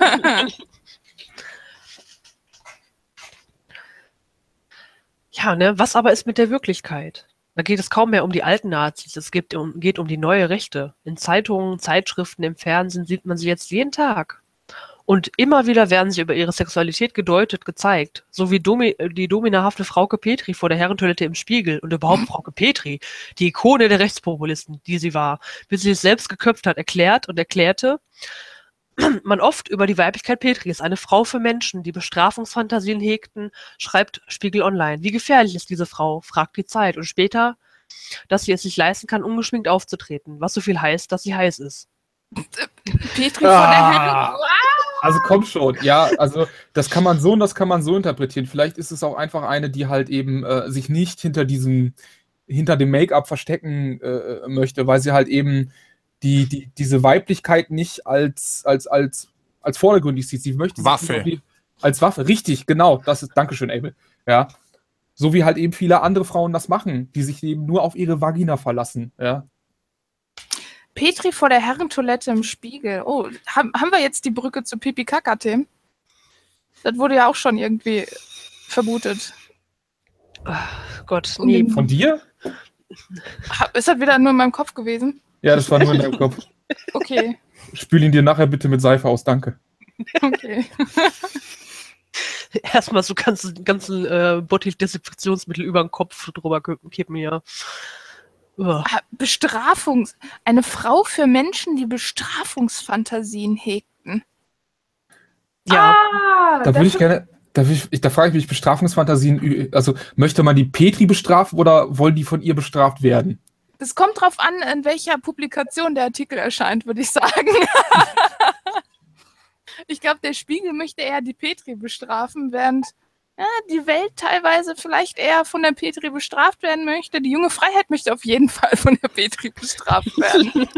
Ja, ne? Was aber ist mit der Wirklichkeit? Da geht es kaum mehr um die alten Nazis, es geht um die neue Rechte. In Zeitungen, Zeitschriften, im Fernsehen sieht man sie jetzt jeden Tag. Und immer wieder werden sie über ihre Sexualität gedeutet, gezeigt. So wie die dominahafte Frauke Petry vor der Herrentoilette im Spiegel. Und überhaupt Frauke Petry, die Ikone der Rechtspopulisten, die sie war, bis sie es selbst geköpft hat, erklärt und erklärte, man oft über die Weiblichkeit Petrys, eine Frau für Menschen, die Bestrafungsfantasien hegten, schreibt Spiegel Online. Wie gefährlich ist diese Frau, fragt die Zeit. Und später, dass sie es sich leisten kann, ungeschminkt aufzutreten, was so viel heißt, dass sie heiß ist. Petry von der Herren. Also komm schon, ja, also das kann man so und das kann man so interpretieren. Vielleicht ist es auch einfach eine, die halt eben sich nicht hinter dem Make-up verstecken möchte, weil sie halt eben diese Weiblichkeit nicht als vordergründig sieht. Sie möchte Waffe. Als Waffe, richtig, genau. Das ist, Dankeschön, Abel. Ja. So wie halt eben viele andere Frauen das machen, die sich eben nur auf ihre Vagina verlassen. Ja. Petry vor der Herrentoilette im Spiegel. Oh, haben wir jetzt die Brücke zu Pipi-Kaka-Themen? Das wurde ja auch schon irgendwie vermutet. Gott, nee. Von dir? Ist das wieder nur in meinem Kopf gewesen? Ja, das war nur in deinem Kopf. Okay. Spül ihn dir nachher bitte mit Seife aus, danke. Okay. Erstmal so ganzen Body-Desinfektionsmittel über den Kopf drüber kippen, ja. Eine Frau für Menschen, die Bestrafungsfantasien hegten. Ja. Da würde ich gerne, da frage ich mich, Bestrafungsfantasien, also möchte man die Petry bestrafen oder wollen die von ihr bestraft werden? Das kommt drauf an, in welcher Publikation der Artikel erscheint, würde ich sagen. Ich glaube, der Spiegel möchte eher die Petry bestrafen, während die Welt teilweise vielleicht eher von der Petry bestraft werden möchte. Die junge Freiheit möchte auf jeden Fall von der Petry bestraft werden.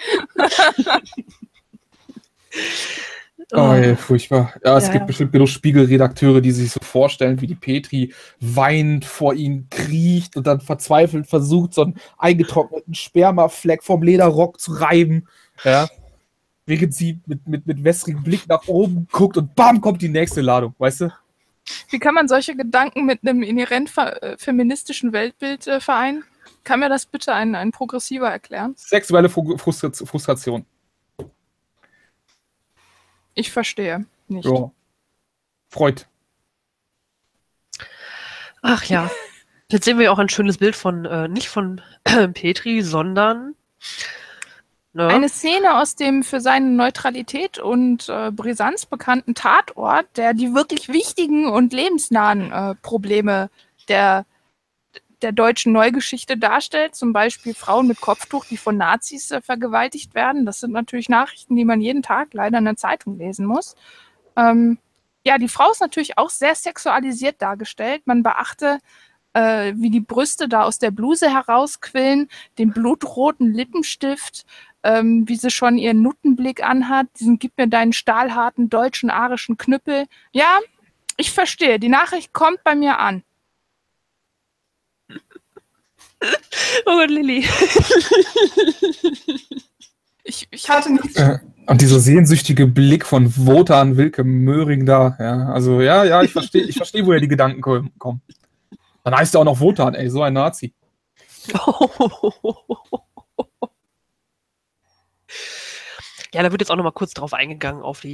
Oh, ey, furchtbar. Ja, es gibt bestimmt genug Spiegelredakteure, die sich so vorstellen, wie die Petry weinend vor ihnen kriecht und dann verzweifelt versucht, so einen eingetrockneten Spermafleck vom Lederrock zu reiben. Ja. Während sie mit wässrigem Blick nach oben guckt und bam, kommt die nächste Ladung, weißt du? Wie kann man solche Gedanken mit einem inhärent feministischen Weltbild vereinen? Kann mir das bitte ein Progressiver erklären? Sexuelle Frustration. Ich verstehe nicht. Ja. Freud. Ach ja. Jetzt sehen wir auch ein schönes Bild von, nicht von Petry, sondern eine Szene aus dem für seine Neutralität und Brisanz bekannten Tatort, der die wirklich wichtigen und lebensnahen Probleme der deutschen Neugeschichte darstellt. Zum Beispiel Frauen mit Kopftuch, die von Nazis vergewaltigt werden. Das sind natürlich Nachrichten, die man jeden Tag leider in der Zeitung lesen muss. Die Frau ist natürlich auch sehr sexualisiert dargestellt. Man beachte, wie die Brüste da aus der Bluse herausquillen, den blutroten Lippenstift, wie sie schon ihren Nuttenblick anhat, diesen "Gib mir deinen stahlharten deutschen arischen Knüppel". Ja, ich verstehe, die Nachricht kommt bei mir an. Oh Gott, Lilly. Ich hatte nichts. Und dieser sehnsüchtige Blick von Wotan Wilke Möhring da, ja, also ja, ich verstehe, woher die Gedanken kommen. Dann heißt er auch noch Wotan, ey, so ein Nazi. Ja, da wird jetzt auch noch mal kurz drauf eingegangen auf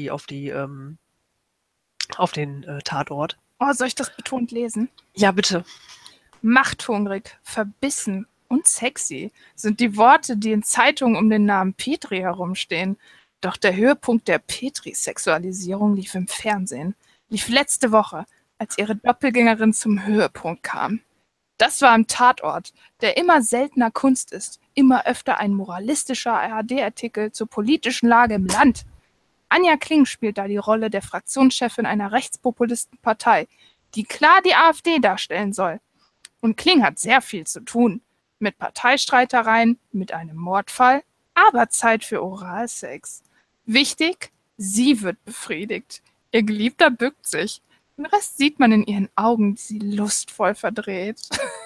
den Tatort. Oh, soll ich das betont lesen? Ja, bitte. Machthungrig, verbissen und sexy sind die Worte, die in Zeitungen um den Namen Petri herumstehen. Doch der Höhepunkt der Petri-Sexualisierung lief im Fernsehen. Lief letzte Woche, als ihre Doppelgängerin zum Höhepunkt kam. Das war im Tatort, der immer seltener Kunst ist, immer öfter ein moralistischer ARD-Artikel zur politischen Lage im Land. Anja Kling spielt da die Rolle der Fraktionschefin einer Rechtspopulistenpartei, die klar die AfD darstellen soll. Und Kling hat sehr viel zu tun. Mit Parteistreitereien, mit einem Mordfall, aber Zeit für Oralsex. Wichtig, sie wird befriedigt. Ihr Geliebter bückt sich. Den Rest sieht man in ihren Augen, die sie lustvoll verdreht.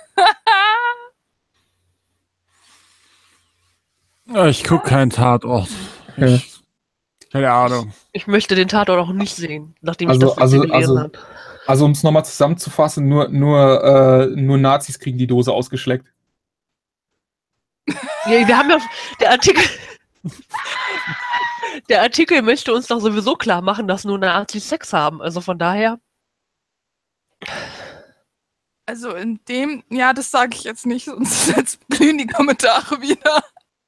Ich gucke keinen Tatort. Keine Ahnung. Ich möchte den Tatort auch nicht sehen, nachdem Also- ich das gelesen habe. Also um es nochmal zusammenzufassen, nur Nazis kriegen die Dose ausgeschleckt. Ja, wir haben ja der Artikel möchte uns doch sowieso klar machen, dass nur Nazis Sex haben. Also von daher. Also in dem, ja, das sage ich jetzt nicht, sonst jetzt blühen die Kommentare wieder.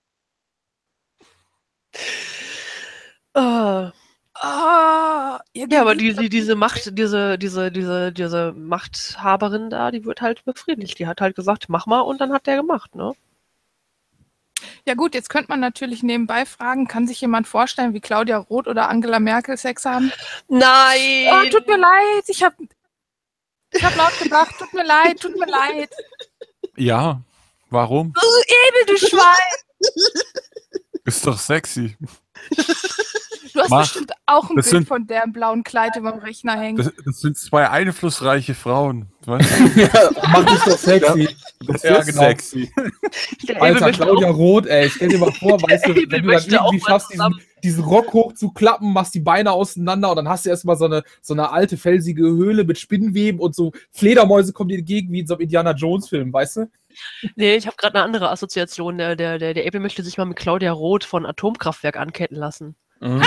Ja, aber diese Machthaberin da, die wird halt befriedigt. Die hat halt gesagt, mach mal, und dann hat der gemacht, ne? Ja gut, jetzt könnte man natürlich nebenbei fragen, kann sich jemand vorstellen, wie Claudia Roth oder Angela Merkel Sex haben? Nein! Oh, tut mir leid, ich hab laut gedacht, tut mir leid. Ja, warum? Du Ebel, du Schwein! Ist doch sexy. Du hast Mach. bestimmt auch ein Das Bild sind- von der im blauen Kleid über dem Rechner hängen. Das sind zwei einflussreiche Frauen. Weißt du? Ja, mach dich doch sexy. Das Ja, ist genau. sexy. Der Ebel Alter, möchte Claudia auch- Roth, ey, stell dir mal vor, weißt du, Ebel wenn du dann möchte auch irgendwie mal schaffst, zusammen. diesen Rock hochzuklappen, machst die Beine auseinander und dann hast du erstmal so eine alte, felsige Höhle mit Spinnenweben und so Fledermäuse kommen dir entgegen wie in so einem Indiana Jones-Film, weißt du? Nee, ich habe gerade eine andere Assoziation. Der Ebel möchte sich mal mit Claudia Roth von Atomkraftwerk anketten lassen.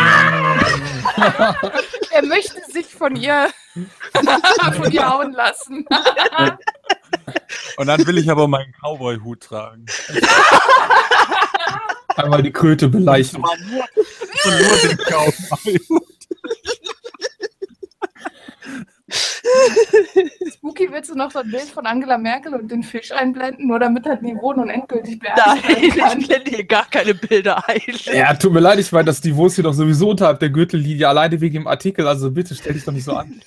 Er möchte sich von ihr hauen lassen. Und dann will ich aber meinen Cowboy-Hut tragen. Einmal die Kröte beleichten. Nur den Cowboy-Hut. Spooky, willst du noch so ein Bild von Angela Merkel und den Fisch einblenden, nur damit das Niveau nun endgültig beerdigt Nein, werden kann? ich blende hier gar keine Bilder ein. Ja, tut mir leid, ich meine, das Niveau ist hier doch sowieso unterhalb der Gürtellinie, alleine wegen dem Artikel, also bitte stell dich doch nicht so an.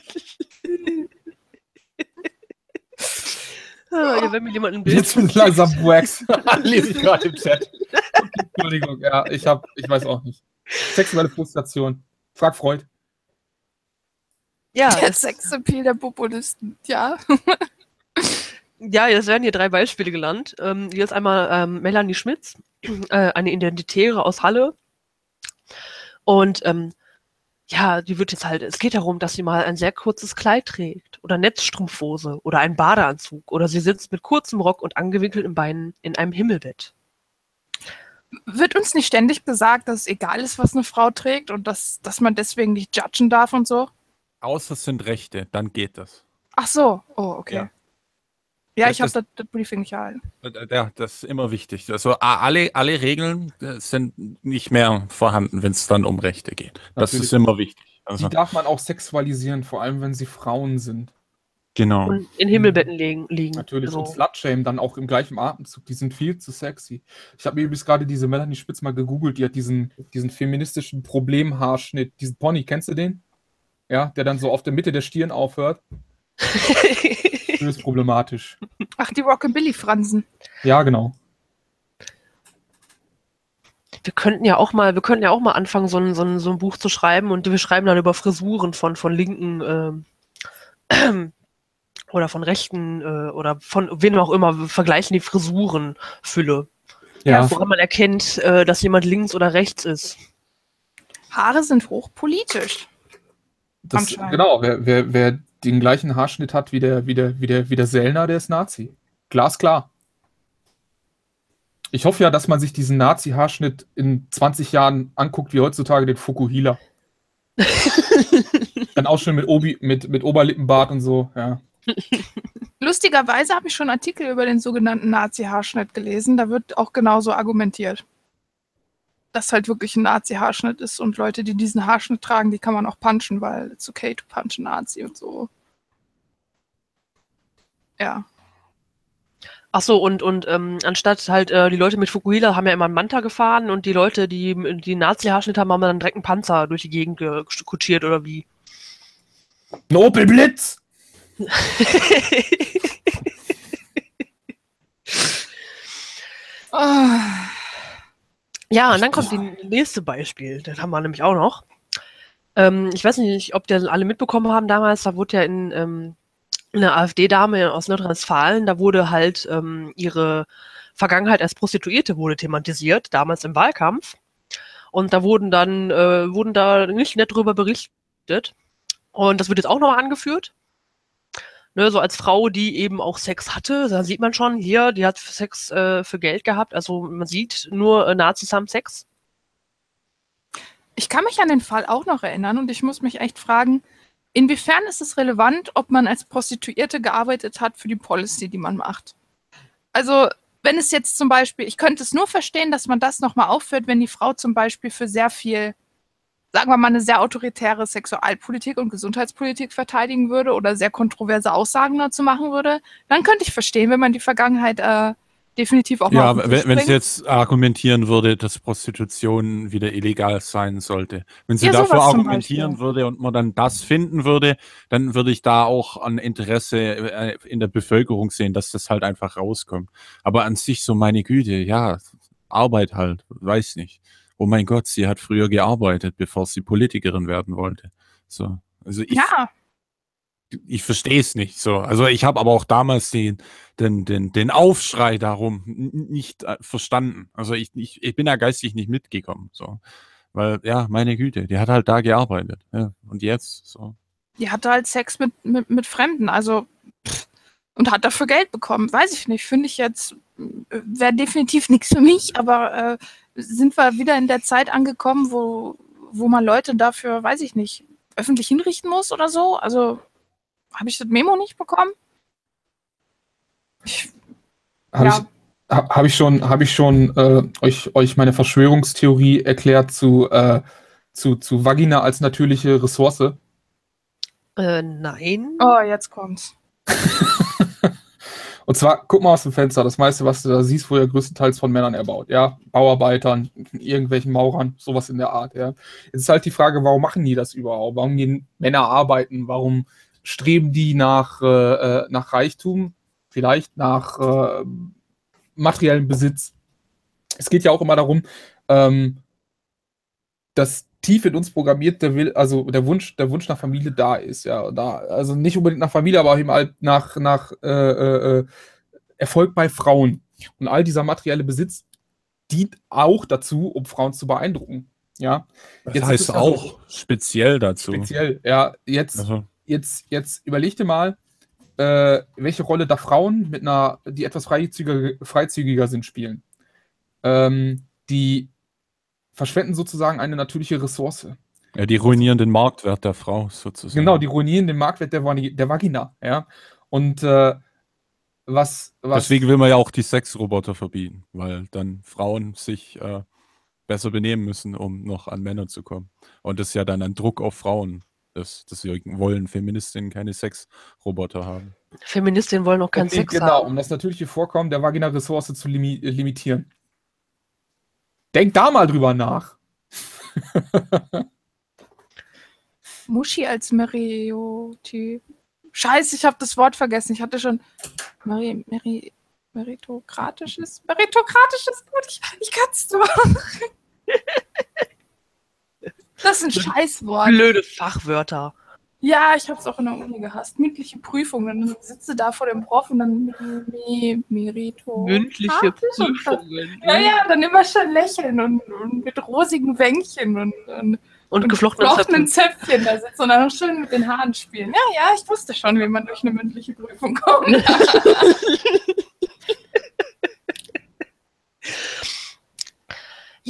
Ja, wenn mir jemand ein Bild. Jetzt bin ich langsam Wax. Lese ich gerade im Chat. Entschuldigung, ja, ich weiß auch nicht. Sexuelle Frustration. Frag Freud. Ja, Der Sexappeal der Populisten, ja. ja, jetzt werden hier 3 Beispiele genannt. Hier ist einmal Melanie Schmitz, eine Identitäre aus Halle. Und ja, die wird jetzt halt, es geht darum, dass sie mal ein sehr kurzes Kleid trägt oder Netzstrumpfhose oder einen Badeanzug oder sie sitzt mit kurzem Rock und angewinkelten Beinen in einem Himmelbett. Wird uns nicht ständig gesagt, dass es egal ist, was eine Frau trägt und dass man deswegen nicht judgen darf und so? Außer es sind Rechte, dann geht das. Ach so, oh, okay. Ja. Ja, Das- ich habe das Briefing nicht erhalten. Ja, das ist immer wichtig. Also alle Regeln sind nicht mehr vorhanden, wenn es dann um Rechte geht. Das Natürlich. ist immer wichtig. Also, Die darf man auch sexualisieren, vor allem wenn sie Frauen sind. genau. Und in Himmelbetten liegen. Natürlich. Und So. Slutshamen dann auch im gleichen Atemzug. Die sind viel zu sexy. Ich habe mir übrigens gerade diese Melanie Spitz mal gegoogelt. Die hat diesen feministischen Problemhaarschnitt. Diesen Pony, kennst du den? Ja, der dann so auf der Mitte der Stirn aufhört. Das ist problematisch. Ach, die Rockabilly-Fransen. Ja, genau. Wir könnten ja auch mal anfangen, so ein Buch zu schreiben, und wir schreiben dann über Frisuren von linken oder von rechten oder von wem auch immer. Wir vergleichen die Frisurenfülle, Ja, woran man erkennt, dass jemand links oder rechts ist. Haare sind hochpolitisch. das, anscheinend. genau. Wer den gleichen Haarschnitt hat wie der Sellner, der ist Nazi. Glasklar. Ich hoffe ja, dass man sich diesen Nazi-Haarschnitt in 20 Jahren anguckt, wie heutzutage den Fukuhila. Dann auch schon mit Oberlippenbart und so, ja. Lustigerweise habe ich schon Artikel über den sogenannten Nazi-Haarschnitt gelesen. Da wird auch genauso argumentiert. Dass halt wirklich ein Nazi-Haarschnitt ist und Leute, die diesen Haarschnitt tragen, die kann man auch punchen, weil it's okay to punch a Nazi und so. Ja. Ach so, und anstatt halt die Leute mit Fukuhila haben ja immer einen Manta gefahren und die Leute, die Nazi-Haarschnitt haben, haben dann direkt einen Panzer durch die Gegend kutschiert oder wie? Ein Opel Blitz! Ja, und dann kommt das nächste Beispiel. Das haben wir nämlich auch noch. Ich weiß nicht, ob die alle mitbekommen haben damals, da wurde ja eine AfD-Dame aus Nordrhein-Westfalen, da wurde halt ihre Vergangenheit als Prostituierte wurde thematisiert, damals im Wahlkampf. Und da wurden da nicht nett drüber berichtet. Und das wird jetzt auch nochmal angeführt. Ne, so als Frau, die eben auch Sex hatte, da sieht man schon, hier, die hat Sex für Geld gehabt. Also man sieht nur, Nazis haben Sex. Ich kann mich an den Fall auch noch erinnern und ich muss mich echt fragen, inwiefern ist es relevant, ob man als Prostituierte gearbeitet hat für die Policy, die man macht? Also, wenn es jetzt zum Beispiel, ich könnte es nur verstehen, dass man das nochmal aufführt, wenn die Frau zum Beispiel für sehr viel, sagen wir mal, eine sehr autoritäre Sexualpolitik und Gesundheitspolitik verteidigen würde oder sehr kontroverse Aussagen dazu machen würde, dann könnte ich verstehen, wenn man die Vergangenheit definitiv auch mal auf den Tisch wenn sie bringt. jetzt argumentieren würde, dass Prostitution wieder illegal sein sollte. Wenn sie Ja, dafür sowas zum argumentieren Beispiel. würde und man dann das finden würde, dann würde ich da auch an Interesse in der Bevölkerung sehen, dass das halt einfach rauskommt. Aber an sich so, meine Güte, ja, Arbeit halt, weiß nicht. Oh mein Gott, sie hat früher gearbeitet, bevor sie Politikerin werden wollte. So, also Ja, ich verstehe es nicht so. Also ich habe aber auch damals den Aufschrei darum nicht verstanden. Also ich bin da geistig nicht mitgekommen. So. Weil, ja, meine Güte, die hat halt da gearbeitet. Ja. Und jetzt so. die hatte halt Sex mit Fremden, also und hat dafür Geld bekommen. Weiß ich nicht, finde ich jetzt, wäre definitiv nichts für mich, aber sind wir wieder in der Zeit angekommen, wo man Leute dafür, weiß ich nicht, öffentlich hinrichten muss oder so? Also habe ich das Memo nicht bekommen? Habe ich schon euch meine Verschwörungstheorie erklärt zu Vagina als natürliche Ressource? Nein. Oh, jetzt kommt's. Und zwar, guck mal aus dem Fenster, das meiste, was du da siehst, wurde ja größtenteils von Männern erbaut, ja, Bauarbeitern, irgendwelchen Maurern, sowas in der Art, ja. Jetzt ist halt die Frage, warum machen die das überhaupt? Warum gehen Männer arbeiten? Warum streben die nach Reichtum? Vielleicht nach materiellem Besitz? Es geht ja auch immer darum, dass tief in uns programmiert der Wunsch nach Familie da ist, ja, also nicht unbedingt nach Familie, aber eben halt nach Erfolg bei Frauen. Und all dieser materielle Besitz dient auch dazu, um Frauen zu beeindrucken, ja. Das Jetzt heißt auch speziell dazu. Speziell, ja. Jetzt überleg dir mal, welche Rolle da Frauen die etwas freizügiger sind, spielen. Die verschwenden sozusagen eine natürliche Ressource. Ja, die ruinieren den Marktwert der Frau sozusagen. Genau, die ruinieren den Marktwert der Vagina, ja. Und deswegen will man ja auch die Sexroboter verbieten, weil dann Frauen sich besser benehmen müssen, um noch an Männer zu kommen. Und das ist ja dann ein Druck auf Frauen. Deswegen wollen Feministinnen keine Sexroboter haben. Feministinnen wollen auch keinen Sex haben. Genau, um das natürliche Vorkommen der Vagina-Ressource zu limitieren. Denk da mal drüber nach. Muschi als Meritokratisch. Scheiße, ich habe das Wort vergessen. Ich hatte schon meritokratisches. Meritokratisches gut. Ich kann es doch. Das ist ein Scheißwort. Blöde Fachwörter. Ja, ich habe es auch in der Uni gehasst. Mündliche Prüfungen. Dann sitze da vor dem Prof und dann Merito. Mündliche Prüfungen. Ja, dann immer schon lächeln und mit rosigen Wänkchen und geflochtenen Zöpfchen da sitzen und dann noch schön mit den Haaren spielen. Ja, ich wusste schon, wie man durch eine mündliche Prüfung kommt.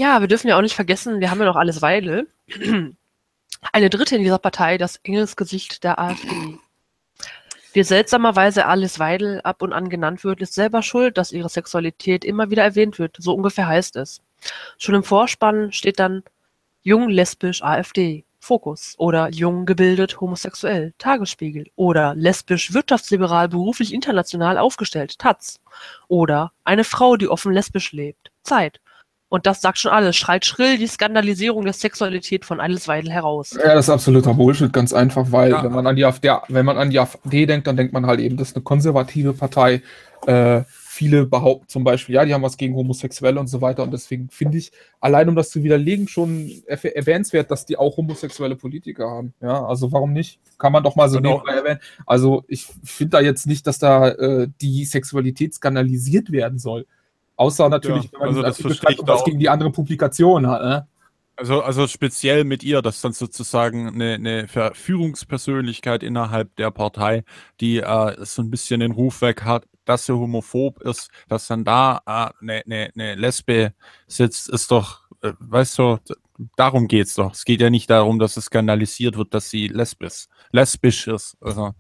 Ja, wir dürfen ja auch nicht vergessen, wir haben ja noch Alice Weidel. Eine Dritte in dieser Partei, das Engelsgesicht der AfD. Die seltsamerweise Alice Weidel ab und an genannt wird, ist selber schuld, dass ihre Sexualität immer wieder erwähnt wird. So ungefähr heißt es. Schon im Vorspann steht dann Jung lesbisch AfD, Fokus, oder jung gebildet homosexuell, Tagesspiegel, oder lesbisch wirtschaftsliberal beruflich international aufgestellt, Taz, oder eine Frau, die offen lesbisch lebt, Zeit. Und das sagt schon alles, schreit schrill die Skandalisierung der Sexualität von Alice Weidel heraus. Ja, das ist absoluter Bullshit, ganz einfach, weil Ja. wenn man an die AfD denkt, dann denkt man halt eben, das ist eine konservative Partei. Viele behaupten zum Beispiel, ja, die haben was gegen Homosexuelle und so weiter. Und deswegen finde ich, allein um das zu widerlegen, schon erwähnenswert, dass die auch homosexuelle Politiker haben. Ja, also warum nicht? Kann man doch mal so Genau. nebenbei erwähnen. Also ich finde da jetzt nicht, dass da die Sexualität skandalisiert werden soll. Außer natürlich, Ja, wenn man also diesen das Artikel verstehe ich schreibt und da was auch. gegen die andere Publikation hat. Ne? Also speziell mit ihr, dass dann sozusagen eine Führungspersönlichkeit innerhalb der Partei, die so ein bisschen den Ruf weg hat, dass sie homophob ist, dass dann da eine Lesbe sitzt, ist doch, weißt du, darum geht's doch. Es geht ja nicht darum, dass es skandalisiert wird, dass sie lesbisch ist. Also,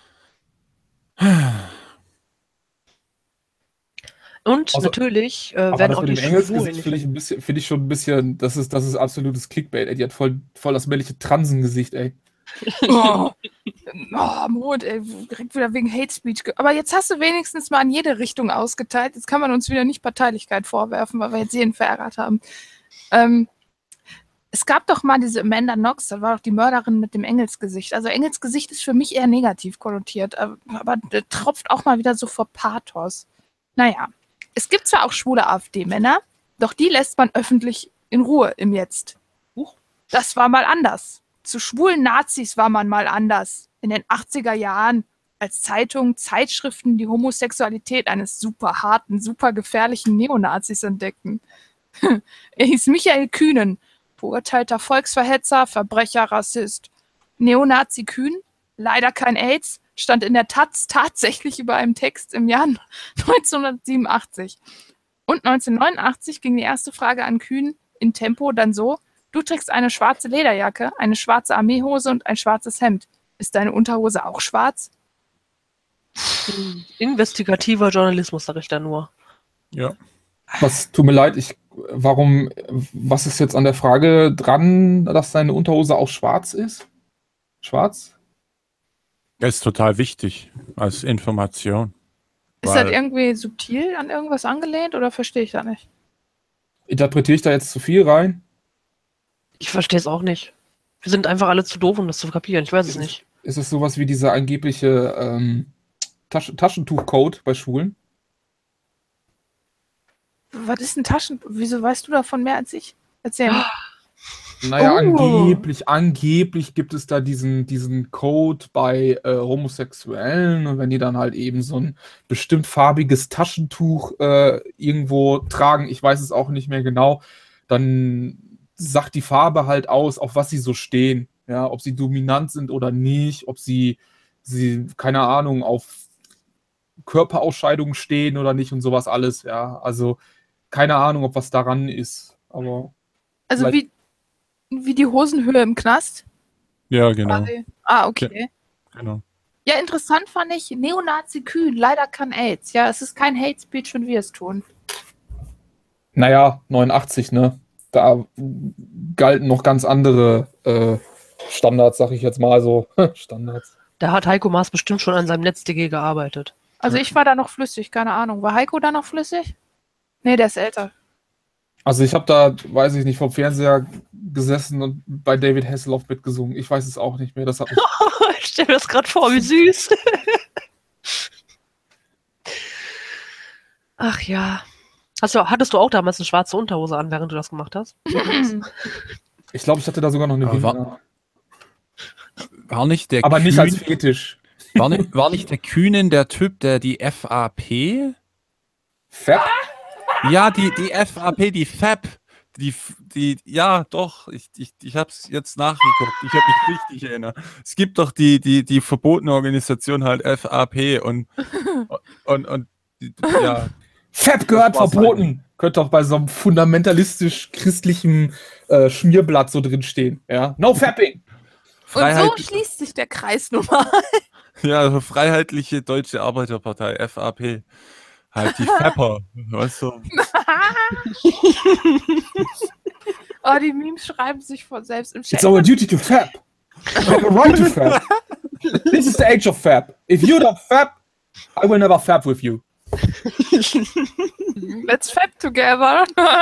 Und Also, natürlich aber werden das auch mit die dem Engelsgesicht Schwulen finde ich schon ein bisschen, das ist absolutes Clickbait, ey. Die hat voll das männliche Transengesicht, ey. Oh, Mut, ey, direkt wieder wegen Hate Speech. Aber jetzt hast du wenigstens mal in jede Richtung ausgeteilt. Jetzt kann man uns wieder nicht Parteilichkeit vorwerfen, weil wir jetzt jeden verärgert haben. Es gab doch mal diese Amanda Knox, das war doch die Mörderin mit dem Engelsgesicht. Also Engelsgesicht ist für mich eher negativ konnotiert, aber der tropft auch mal wieder so vor Pathos. Naja, es gibt zwar auch schwule AfD-Männer, doch die lässt man öffentlich in Ruhe im Jetzt. Das war mal anders. Zu schwulen Nazis war man mal anders. In den 80er Jahren, als Zeitungen, Zeitschriften die Homosexualität eines super harten, super gefährlichen Neonazis entdeckten. Er hieß Michael Kühnen, verurteilter Volksverhetzer, Verbrecher, Rassist. Neonazi Kühn, leider kein AIDS, stand in der Taz tatsächlich über einem Text im Jahr 1987. Und 1989 ging die erste Frage an Kühn in Tempo dann so: Du trägst eine schwarze Lederjacke, eine schwarze Armeehose und ein schwarzes Hemd. Ist deine Unterhose auch schwarz? investigativer Journalismus, sag ich da nur. ja. Was, tut mir leid, was ist jetzt an der Frage dran, dass deine Unterhose auch schwarz ist? Schwarz? Das ist total wichtig als Information. Ist Weil- das irgendwie subtil an irgendwas angelehnt oder verstehe ich das nicht? Interpretiere ich da jetzt zu viel rein? Ich verstehe es auch nicht. Wir sind einfach alle zu doof, um das zu kapieren. Ich weiß es nicht. Ist es sowas wie dieser angebliche Taschentuchcode bei Schwulen? Was ist ein Wieso weißt du davon mehr als ich? Erzähl mal. Naja, Oh. angeblich gibt es da diesen Code bei Homosexuellen, und wenn die dann halt eben so ein bestimmt farbiges Taschentuch irgendwo tragen, ich weiß es auch nicht mehr genau, dann sagt die Farbe halt aus, auf was sie so stehen. Ja, ob sie dominant sind oder nicht, ob sie keine Ahnung, auf Körperausscheidungen stehen oder nicht und sowas alles. Ja, also keine Ahnung, ob was daran ist, aber Also vielleicht- wie die Hosenhöhe im Knast? Ja, genau. Quasi. Ah, okay. genau. Ja, interessant fand ich, Neonazi Kühn, leider kann AIDS. Ja, es ist kein Hate Speech, wenn wir es tun. Naja, 89, ne? Da galten noch ganz andere Standards, sag ich jetzt mal so. Standards. Da hat Heiko Maas bestimmt schon an seinem NetzDG gearbeitet. Also ich war da noch flüssig, keine Ahnung. War Heiko da noch flüssig? Nee, der ist älter. Also ich habe da, weiß ich nicht, vom Fernseher gesessen und bei David Hasselhoff mitgesungen. Ich weiß es auch nicht mehr. Das hat mich Ich stelle mir das gerade vor, wie süß. Ach ja. Hattest du auch damals eine schwarze Unterhose an, während du das gemacht hast? ich glaube, ich hatte da sogar noch eine Aber Villa. War nicht der Aber nicht als Kühn- Fetisch. war nicht der Kühnen der Typ, der die FAP? Fett? Ja, die FAP, die FAP. Ja, doch, ich habe es jetzt nachgeguckt. Ich habe mich richtig erinnert. Es gibt doch die verbotene Organisation halt FAP und ja. Fett gehört Das war's verboten. könnte auch bei so einem fundamentalistisch-christlichen Schmierblatt so drin stehen. Ja? No fapping! Und so schließt sich der Kreis nun mal. Ja, also Freiheitliche Deutsche Arbeiterpartei, FAP. Halt die Fapper, weißt du? Oh, die Memes schreiben sich von selbst im Chat. It's our duty to fap. We have a right to fap. This is the age of fap. If you don't fap, I will never fap with you. Let's fap together.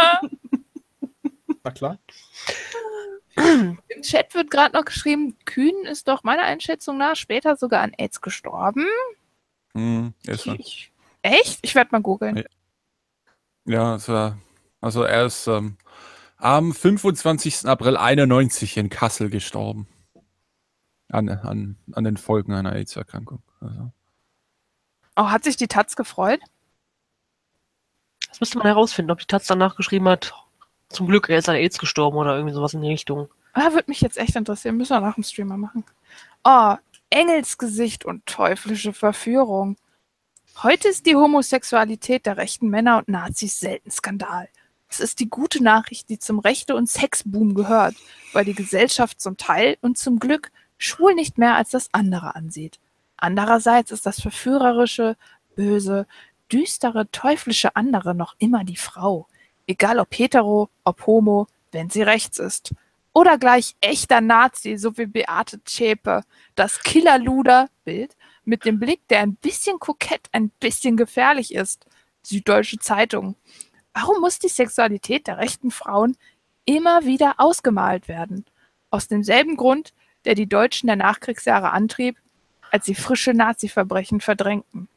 Na klar. Im Chat wird gerade noch geschrieben, Kühn ist doch meiner Einschätzung nach später sogar an AIDS gestorben. Ist er. Echt? Ich werde mal googeln. Ja, also er ist am 25. April 91 in Kassel gestorben. An den Folgen einer AIDS-Erkrankung. Also. Oh, hat sich die Taz gefreut? Das müsste man herausfinden, ob die Taz danach geschrieben hat, zum Glück, er ist an AIDS gestorben oder irgendwie sowas in die Richtung. Würde mich jetzt echt interessieren. Müssen wir nach dem Streamer machen. Oh, Engelsgesicht und teuflische Verführung. Heute ist die Homosexualität der rechten Männer und Nazis selten Skandal. Es ist die gute Nachricht, die zum Rechte- und Sexboom gehört, weil die Gesellschaft zum Teil und zum Glück schwul nicht mehr als das andere ansieht. Andererseits ist das verführerische, böse, düstere, teuflische andere noch immer die Frau. Egal ob hetero, ob homo, wenn sie rechts ist. Oder gleich echter Nazi, so wie Beate Zschäpe. Das Killerluder-Bild mit dem Blick, der ein bisschen kokett, ein bisschen gefährlich ist. Süddeutsche Zeitung. Warum muss die Sexualität der rechten Frauen immer wieder ausgemalt werden? Aus demselben Grund, der die Deutschen der Nachkriegsjahre antrieb, als sie frische Nazi-Verbrechen verdrängten.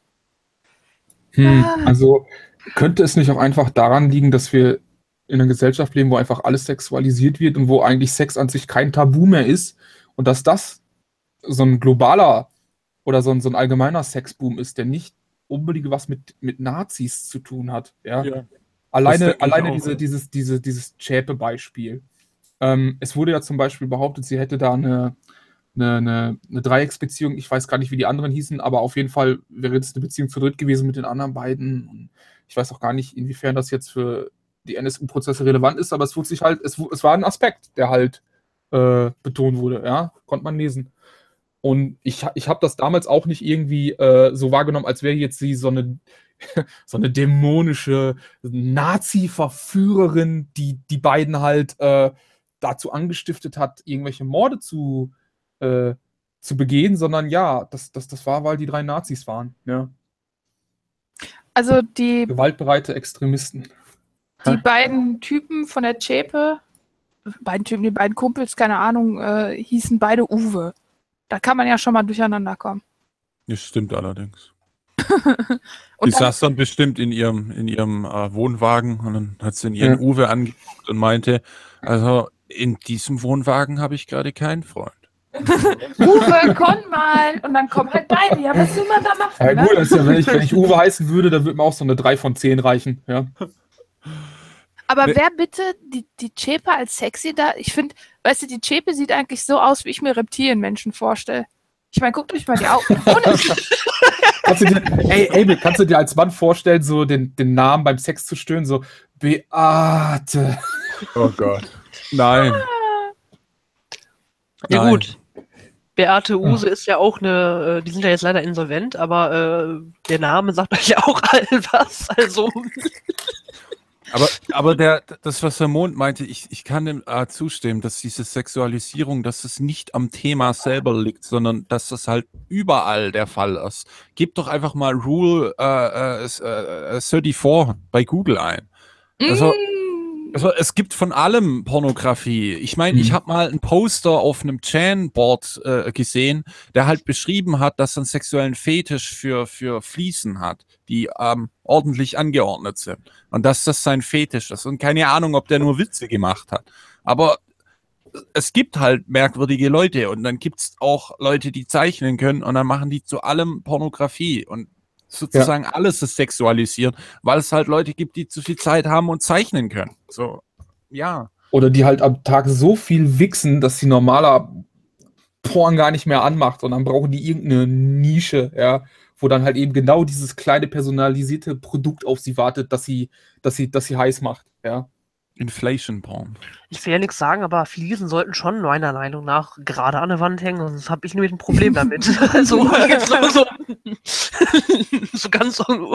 Also könnte es nicht auch einfach daran liegen, dass wir in einer Gesellschaft leben, wo einfach alles sexualisiert wird und wo eigentlich Sex an sich kein Tabu mehr ist und dass das so ein globaler oder so ein allgemeiner Sexboom ist, der nicht unbedingt was mit Nazis zu tun hat. Ja? Ja. Alleine auch. dieses Zschäpe-Beispiel. Es wurde ja zum Beispiel behauptet, sie hätte da eine Dreiecksbeziehung, ich weiß gar nicht, wie die anderen hießen, aber auf jeden Fall wäre es eine Beziehung zu dritt gewesen mit den anderen beiden. Und ich weiß auch gar nicht, inwiefern das jetzt für die NSU-Prozesse relevant ist, aber es war ein Aspekt, der halt betont wurde, ja, konnte man lesen. Und ich habe das damals auch nicht irgendwie so wahrgenommen, als wäre jetzt sie so eine dämonische Nazi-Verführerin, die beiden halt dazu angestiftet hat, irgendwelche Morde zu begehen, sondern ja, das war, weil die 3 Nazis waren. Ja. Also die Gewaltbereite Extremisten. beiden Typen von der Zschäpe, die beiden Kumpels, keine Ahnung, hießen beide Uwe. Da kann man ja schon mal durcheinander kommen. Das stimmt allerdings. Und Die dann, saß dann bestimmt in ihrem Wohnwagen und dann hat sie in ihren Uwe angeguckt und meinte, also in diesem Wohnwagen habe ich gerade keinen Freund. Uwe, komm mal! Und dann kommen halt beide. Ja, was will man da machen? Ja Ne? gut, das ist ja, wenn ich Uwe heißen würde, dann würde mir auch so eine 3 von 10 reichen. Ja. Aber Nee. wer bitte die Zschäpe als sexy da? Ich finde, weißt du, die Zschäpe sieht eigentlich so aus, wie ich mir Reptilienmenschen vorstelle. Ich meine, guckt euch mal die Augen. Kannst du dir als Mann vorstellen, so den Namen beim Sex zu stöhnen, so Beate. Oh Gott. Nein. Ja Nein. gut. Beate Uhse ist ja auch die sind ja jetzt leider insolvent, aber der Name sagt euch ja auch allen was. Also Aber das, was Herr Mond meinte, ich kann dem zustimmen, dass diese Sexualisierung, dass es nicht am Thema selber liegt, sondern dass das halt überall der Fall ist. Gebt doch einfach mal Rule 34 bei Google ein. Also es gibt von allem Pornografie. Ich meine, ich habe mal ein Poster auf einem Chan-Board gesehen, der halt beschrieben hat, dass er einen sexuellen Fetisch für Fliesen hat, die ordentlich angeordnet sind. Und dass das sein Fetisch ist. Und keine Ahnung, ob der nur Witze gemacht hat. Aber es gibt halt merkwürdige Leute. Und dann gibt es auch Leute, die zeichnen können. Und dann machen die zu allem Pornografie. Und sozusagen alles ist sexualisiert, weil es halt Leute gibt, die zu viel Zeit haben und zeichnen können. So, ja. Oder die halt am Tag so viel wichsen, dass sie normaler Porn gar nicht mehr anmacht und dann brauchen die irgendeine Nische, ja, wo dann halt eben genau dieses kleine personalisierte Produkt auf sie wartet, dass sie heiß macht, ja. Inflation Porn. Ich will ja nichts sagen, aber Fliesen sollten schon meiner Meinung nach gerade an der Wand hängen, sonst habe ich nämlich ein Problem damit. Also so ganz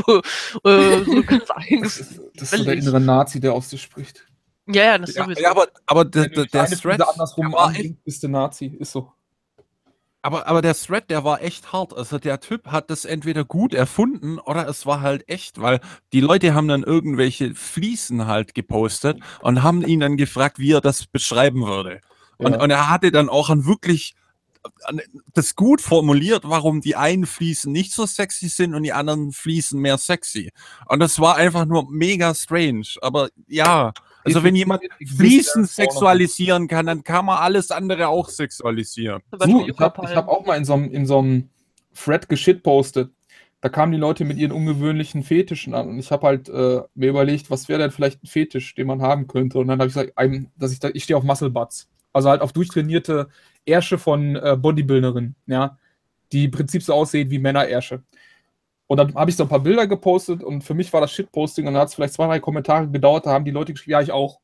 Das ist so der innere Nazi, der aus dir spricht. Ja, das sowieso. Ja, aber Wenn du der eine Thread, Fliese andersrum der war anbringst, bist du Nazi, ist so. aber der Thread, der war echt hart. Also der Typ hat das entweder gut erfunden oder es war halt echt, weil die Leute haben dann irgendwelche Fliesen halt gepostet und haben ihn dann gefragt, wie er das beschreiben würde. Und, Ja. und er hatte dann auch das gut formuliert, warum die einen Fliesen nicht so sexy sind und die anderen Fliesen mehr sexy. Und das war einfach nur mega strange. Aber ja, also wenn jemand Fliesen sexualisieren kann, dann kann man alles andere auch sexualisieren. Zum Beispiel Ich hab auch mal in so einem Thread geschitpostet. Da kamen die Leute mit ihren ungewöhnlichen Fetischen an. Und ich habe halt mir überlegt, was wäre denn vielleicht ein Fetisch, den man haben könnte. Und dann habe ich gesagt, ich stehe auf Muscle Butts. Also halt auf durchtrainierte Ärsche von Bodybuilderinnen, ja, die im Prinzip so aussehen wie Männerärsche. Und dann habe ich so ein paar Bilder gepostet und für mich war das Shitposting und dann hat es vielleicht 2, 3 Kommentare gedauert, da haben die Leute geschrieben, ja, ich auch.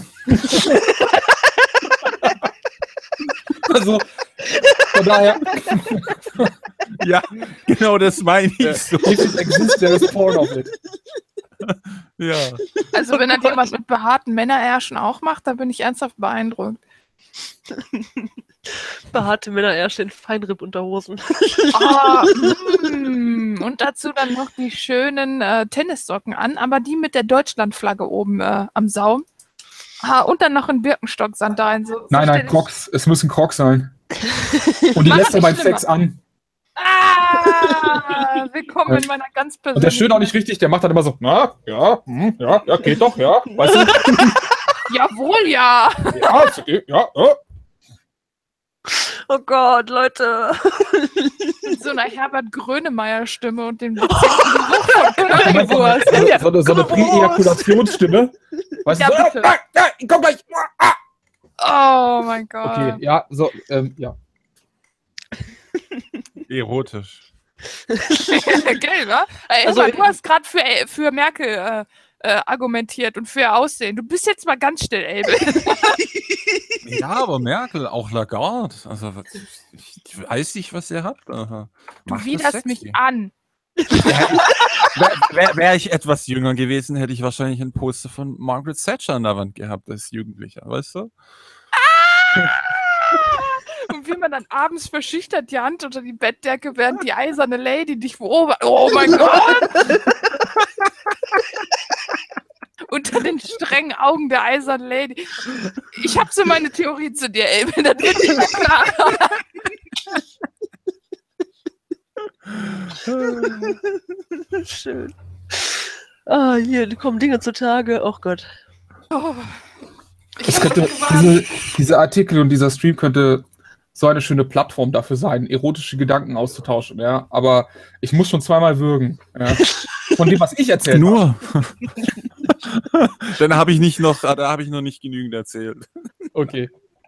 Also, von daher. Ja, genau das meine ich so. If it exists, there is porn of it. Ja. Also wenn das jemand mit behaarten Männerärschen auch macht, dann bin ich ernsthaft beeindruckt. Behaarte Männer erst in Feinripp-Unterhosen. Und dazu dann noch die schönen Tennissocken an, aber die mit der Deutschlandflagge oben am Saum. Und dann noch ein Birkenstock-Sandalen. So Nein, stell ich- Crocs. Es müssen Crocs sein. Und die Mach lässt er das beim schlimmer. Sex an. Willkommen in meiner ganz persönlichen... Und der Schön auch nicht richtig, der macht dann immer so, na, ja, ja, geht doch, ja, weißt du, Jawohl, ja. ja, ja, ja. Oh Gott, Leute. Mit so einer Herbert Grönemeyer-Stimme und dem dezenten Geruch von Currywurst. So eine Präejakulationsstimme. Weißt Ja, du, so, bitte. ich komm gleich. Oh mein Gott. Okay, ja, so, ja. Erotisch. Geil, wa? Ey, Also- du hast gerade für Merkel argumentiert und für ihr Aussehen. Du bist jetzt mal ganz still, Abel. Ja, aber Merkel, auch Lagarde. Also, ich weiß nicht, was er hat. Aha. Du Macht das widerst sexy. mich an. Wäre ich etwas jünger gewesen, hätte ich wahrscheinlich ein Poster von Margaret Thatcher an der Wand gehabt als Jugendlicher, weißt du? Und wie man dann abends verschüchtert die Hand unter die Bettdecke, während die eiserne Lady dich beobachtet. Oh mein Gott! Unter den strengen Augen der eisernen Lady. Ich habe so meine Theorie zu dir, Abel. Das wird nicht mehr klar. Schön. Ah, hier kommen Dinge zutage. Oh Gott. Oh. Es könnte, diese Artikel und dieser Stream könnte so eine schöne Plattform dafür sein, erotische Gedanken auszutauschen, ja. Aber ich muss schon zweimal würgen, ja. Von dem, was ich erzählt habe. Nur. Dann habe ich noch nicht genügend erzählt. Okay.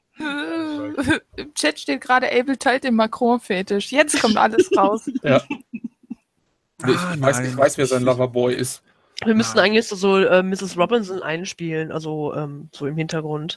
Im Chat steht gerade, Abel teilt den Macron-Fetisch. Jetzt kommt alles raus. Ja. Ah, Ich weiß, wer sein Loverboy ist. Wir müssten eigentlich so Mrs. Robinson einspielen, also so im Hintergrund.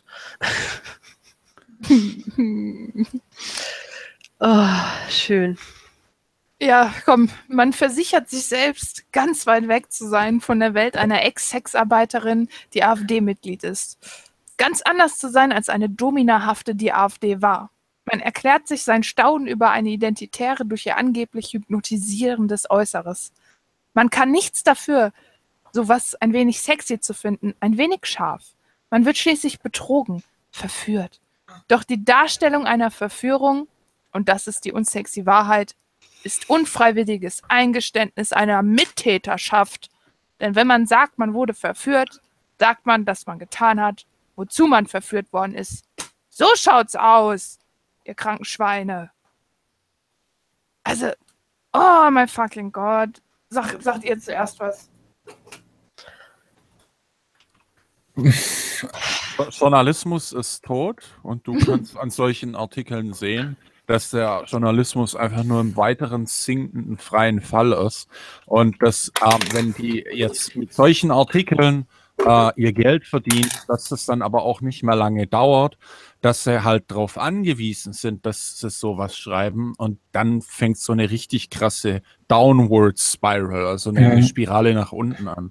Schön. Ja, komm, man versichert sich selbst, ganz weit weg zu sein von der Welt einer Ex-Sexarbeiterin, die AfD-Mitglied ist. Ganz anders zu sein als eine Dominahafte, die AfD war. Man erklärt sich sein Staunen über eine Identitäre durch ihr angeblich hypnotisierendes Äußeres. Man kann nichts dafür, sowas ein wenig sexy zu finden, ein wenig scharf. Man wird schließlich betrogen, verführt. Doch die Darstellung einer Verführung, und das ist die unsexy Wahrheit, ist unfreiwilliges Eingeständnis einer Mittäterschaft. Denn wenn man sagt, man wurde verführt, sagt man, dass man getan hat, wozu man verführt worden ist. So schaut's aus, ihr kranken Schweine. Also, oh mein fucking Gott. Sagt ihr zuerst was? Journalismus ist tot und du kannst an solchen Artikeln sehen, dass der Journalismus einfach nur im weiteren sinkenden freien Fall ist und dass, wenn die jetzt mit solchen Artikeln ihr Geld verdienen, dass das dann aber auch nicht mehr lange dauert, dass sie halt darauf angewiesen sind, dass sie sowas schreiben und dann fängt so eine richtig krasse Downward Spiral, also eine Spirale nach unten an.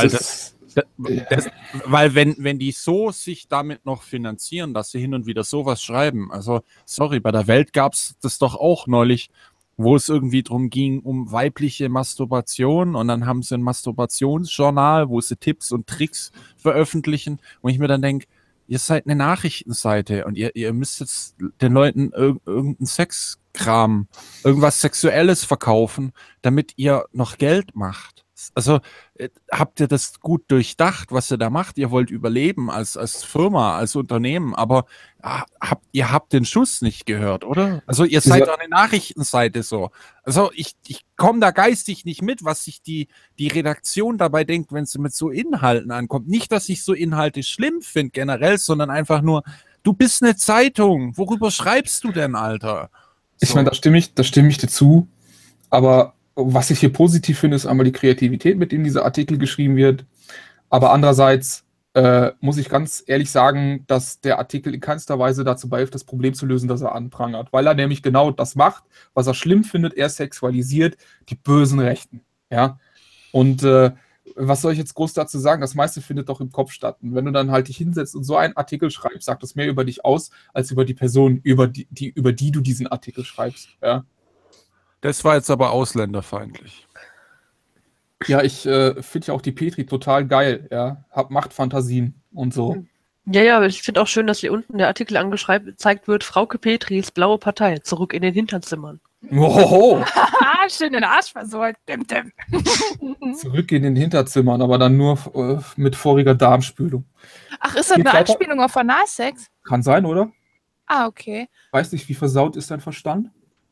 Weil wenn die so sich damit noch finanzieren, dass sie hin und wieder sowas schreiben, also sorry, bei der Welt gab es das doch auch neulich, wo es irgendwie drum ging, um weibliche Masturbation und dann haben sie ein Masturbationsjournal, wo sie Tipps und Tricks veröffentlichen und ich mir dann denke, ihr seid eine Nachrichtenseite und ihr müsst jetzt den Leuten irgendeinen Sexkram, irgendwas Sexuelles verkaufen, damit ihr noch Geld macht. Also habt ihr das gut durchdacht, was ihr da macht? Ihr wollt überleben als Firma, als Unternehmen, aber ihr habt den Schuss nicht gehört, oder? Also ihr seid doch eine Nachrichtenseite so. Also ich komme da geistig nicht mit, was sich die Redaktion dabei denkt, wenn sie mit so Inhalten ankommt. Nicht, dass ich so Inhalte schlimm finde generell, sondern einfach nur, du bist eine Zeitung. Worüber schreibst du denn, Alter? So. Ich meine, da stimme ich dazu, aber was ich hier positiv finde, ist einmal die Kreativität, mit dem dieser Artikel geschrieben wird. Aber andererseits muss ich ganz ehrlich sagen, dass der Artikel in keinster Weise dazu beihilft, das Problem zu lösen, das er anprangert. Weil er nämlich genau das macht, was er schlimm findet. Er sexualisiert die bösen Rechten. Ja? Und was soll ich jetzt groß dazu sagen? Das meiste findet doch im Kopf statt. Und wenn du dann halt dich hinsetzt und so einen Artikel schreibst, sagt das mehr über dich aus, als über die Person, über die du diesen Artikel schreibst. Ja? Das war jetzt aber ausländerfeindlich. Ja, ich finde ja auch die Petri total geil, ja. Macht Fantasien und so. Ja, aber ich finde auch schön, dass hier unten der Artikel angezeigt wird, Frauke Petris blaue Partei, zurück in den Hinterzimmern. Oho. Schön den Arsch versohlt. Dim, dim. Zurück in den Hinterzimmern, aber dann nur mit voriger Darmspülung. Ach, ist das eine Anspielung auf Analsex? Kann sein, oder? Ah, okay. Weiß nicht, wie versaut ist dein Verstand?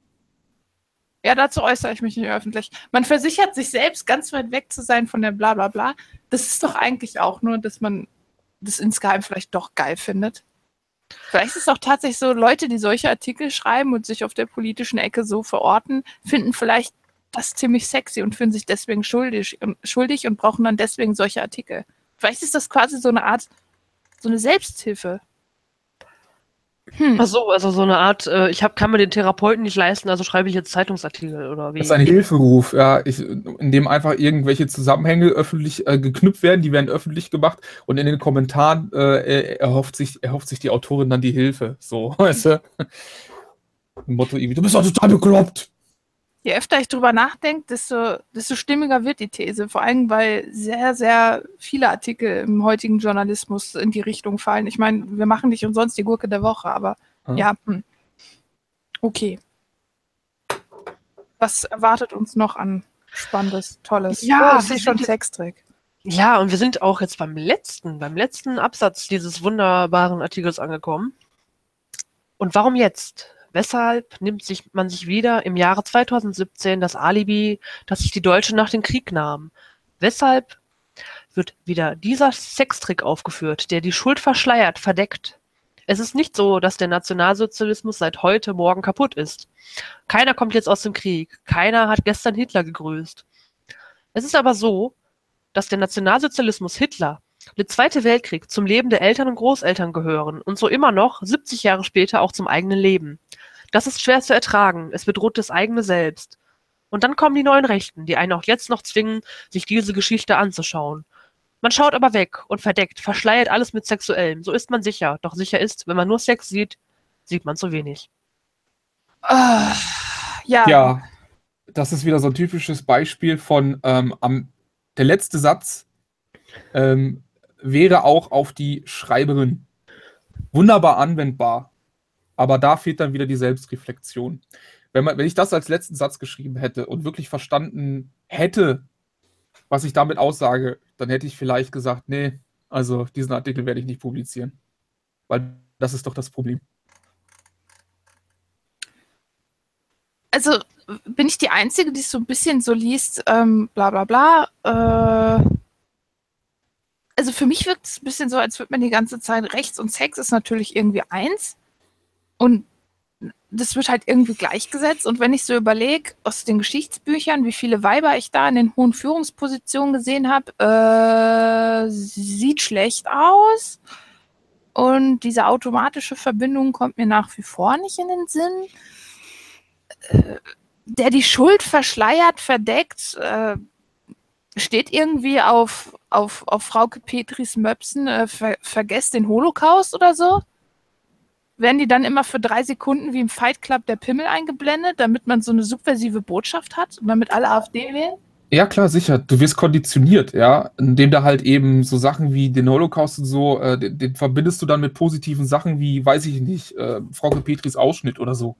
Ja, dazu äußere ich mich nicht öffentlich. Man versichert sich selbst, ganz weit weg zu sein von der Blablabla. Das ist doch eigentlich auch nur, dass man das insgeheim vielleicht doch geil findet. Vielleicht ist es auch tatsächlich so, Leute, die solche Artikel schreiben und sich auf der politischen Ecke so verorten, finden vielleicht das ziemlich sexy und fühlen sich deswegen schuldig und brauchen dann deswegen solche Artikel. Vielleicht ist das quasi so eine Art, so eine Selbsthilfe. Ach so, also so eine Art, kann mir den Therapeuten nicht leisten, also schreibe ich jetzt Zeitungsartikel oder wie? Das ist ein Hilferuf, ja, in dem einfach irgendwelche Zusammenhänge öffentlich geknüpft werden, die werden öffentlich gemacht und in den Kommentaren erhofft sich die Autorin dann die Hilfe. So, weißt du? Ein Motto, du bist doch total bekloppt. Je öfter ich drüber nachdenke, desto stimmiger wird die These. Vor allem, weil sehr, sehr viele Artikel im heutigen Journalismus in die Richtung fallen. Ich meine, wir machen nicht umsonst die Gurke der Woche, aber ja. Okay. Was erwartet uns noch an Spannendes, Tolles? Ja, das ist schon Sextrick. Ja, und wir sind auch jetzt beim letzten Absatz dieses wunderbaren Artikels angekommen. Und warum jetzt? Weshalb nimmt man sich wieder im Jahre 2017 das Alibi, dass sich die Deutschen nach dem Krieg nahmen? Weshalb wird wieder dieser Sextrick aufgeführt, der die Schuld verschleiert, verdeckt? Es ist nicht so, dass der Nationalsozialismus seit heute Morgen kaputt ist. Keiner kommt jetzt aus dem Krieg. Keiner hat gestern Hitler gegrüßt. Es ist aber so, dass der Nationalsozialismus Hitler, der Zweite Weltkrieg zum Leben der Eltern und Großeltern gehören und so immer noch, 70 Jahre später, auch zum eigenen Leben. Das ist schwer zu ertragen. Es bedroht das eigene Selbst. Und dann kommen die neuen Rechten, die einen auch jetzt noch zwingen, sich diese Geschichte anzuschauen. Man schaut aber weg und verdeckt, verschleiert alles mit Sexuellem. So ist man sicher. Doch sicher ist, wenn man nur Sex sieht, sieht man zu wenig. Ja, das ist wieder so ein typisches Beispiel von der letzte Satz wäre auch auf die Schreiberin wunderbar anwendbar. Aber da fehlt dann wieder die Selbstreflexion. Wenn ich das als letzten Satz geschrieben hätte und wirklich verstanden hätte, was ich damit aussage, dann hätte ich vielleicht gesagt, nee, also diesen Artikel werde ich nicht publizieren. Weil das ist doch das Problem. Also bin ich die Einzige, die es so ein bisschen so liest, bla bla bla. Also für mich wirkt es ein bisschen so, als würde man die ganze Zeit rechts und Sex ist natürlich irgendwie eins. Und das wird halt irgendwie gleichgesetzt. Und wenn ich so überlege, aus den Geschichtsbüchern, wie viele Weiber ich da in den hohen Führungspositionen gesehen habe, sieht schlecht aus. Und diese automatische Verbindung kommt mir nach wie vor nicht in den Sinn. Der die Schuld verschleiert, verdeckt, steht irgendwie auf Frauke Petris Möpsen, vergesst den Holocaust oder so. Werden die dann immer für 3 Sekunden wie im Fight Club der Pimmel eingeblendet, damit man so eine subversive Botschaft hat und damit alle AfD wählen? Ja, klar, sicher. Du wirst konditioniert, ja, indem da halt eben so Sachen wie den Holocaust und so, den verbindest du dann mit positiven Sachen wie, weiß ich nicht, Frauke Petris Ausschnitt oder so.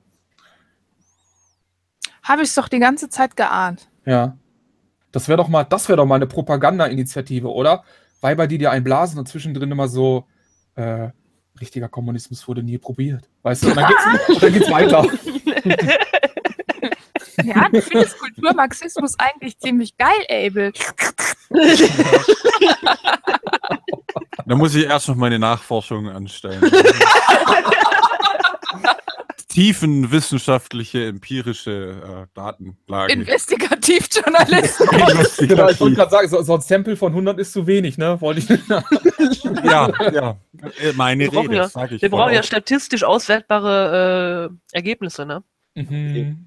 Habe ich es doch die ganze Zeit geahnt. Ja. Das wäre doch mal eine Propaganda-Initiative, oder? Weiber, die dir einblasen und zwischendrin immer so, richtiger Kommunismus wurde nie probiert. Weißt du, und dann geht's weiter. Ja, du findest Kulturmarxismus eigentlich ziemlich geil, Abel. Da muss ich erst noch meine Nachforschungen anstellen. Tiefenwissenschaftliche, empirische Datenlage. Investigativjournalisten. Genau, ich wollte gerade sagen, so ein Sample von 100 ist zu wenig, ne? Wollte ich. Ja. Meine Rede, sag ich. Wir brauchen ja statistisch auswertbare Ergebnisse, ne? Mhm.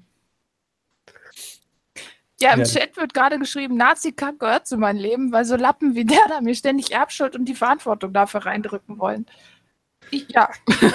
Ja, im Chat wird gerade geschrieben, Nazi-Kack gehört zu meinem Leben, weil so Lappen wie der da mir ständig Erbschuld und die Verantwortung dafür reindrücken wollen. Ja.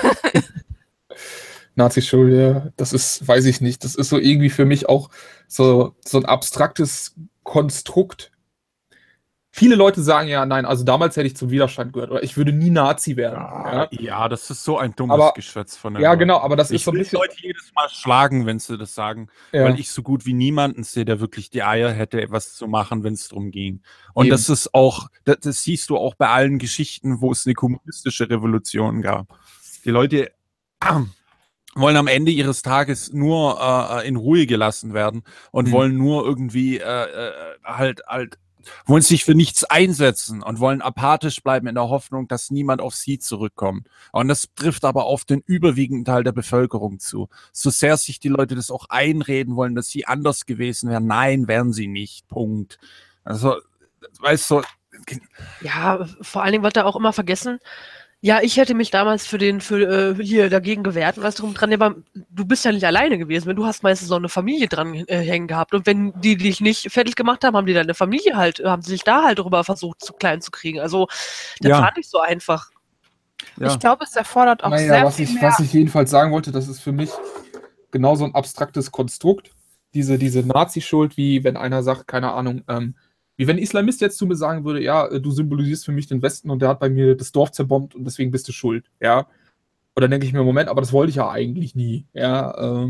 Nazi-Schuld, ja, das ist, weiß ich nicht, das ist so irgendwie für mich auch so ein abstraktes Konstrukt. Viele Leute sagen ja, nein, also damals hätte ich zum Widerstand gehört oder ich würde nie Nazi werden. Ja, das ist so ein dummes Geschwätz von der Leute. Genau, aber das ist so ein bisschen... Ich will Leute jedes Mal schlagen, wenn sie das sagen, weil ich so gut wie niemanden sehe, der wirklich die Eier hätte, was zu machen, wenn es darum ging. Und eben. Das ist auch, das siehst du auch bei allen Geschichten, wo es eine kommunistische Revolution gab. Die Leute wollen am Ende ihres Tages nur in Ruhe gelassen werden und wollen nur irgendwie wollen sich für nichts einsetzen und wollen apathisch bleiben in der Hoffnung, dass niemand auf sie zurückkommt. Und das trifft aber auf den überwiegenden Teil der Bevölkerung zu. So sehr sich die Leute das auch einreden wollen, dass sie anders gewesen wären. Nein, wären sie nicht. Punkt. Also, weißt du... Ja, vor allen Dingen wird da auch immer vergessen, ja, ich hätte mich damals hier dagegen gewehrt und alles drum dran, aber du bist ja nicht alleine gewesen, du hast meistens so eine Familie dran hängen gehabt und wenn die dich nicht fertig gemacht haben, haben die deine Familie haben sie sich da halt drüber versucht, zu klein zu kriegen. Also, das war nicht so einfach. Ja. Ich glaube, es erfordert auch sehr viel mehr. Was ich jedenfalls sagen wollte, das ist für mich genauso ein abstraktes Konstrukt, diese Nazi-Schuld, wie wenn einer sagt, keine Ahnung, wie wenn ein Islamist jetzt zu mir sagen würde, ja, du symbolisierst für mich den Westen und der hat bei mir das Dorf zerbombt und deswegen bist du schuld, ja. Und dann denke ich mir, Moment, aber das wollte ich ja eigentlich nie, ja.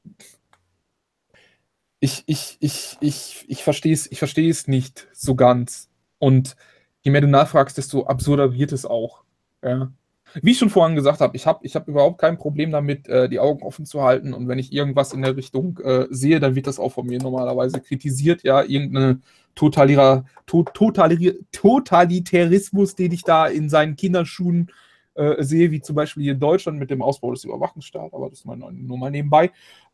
Ich verstehe es nicht so ganz. Und je mehr du nachfragst, desto absurder wird es auch, ja. Wie ich schon vorhin gesagt habe, ich hab überhaupt kein Problem damit, die Augen offen zu halten und wenn ich irgendwas in der Richtung sehe, dann wird das auch von mir normalerweise kritisiert, ja, irgendeine Totalitarismus, den ich da in seinen Kinderschuhen sehe, wie zum Beispiel hier in Deutschland mit dem Ausbau des Überwachungsstaats, aber das ist nur mal nebenbei.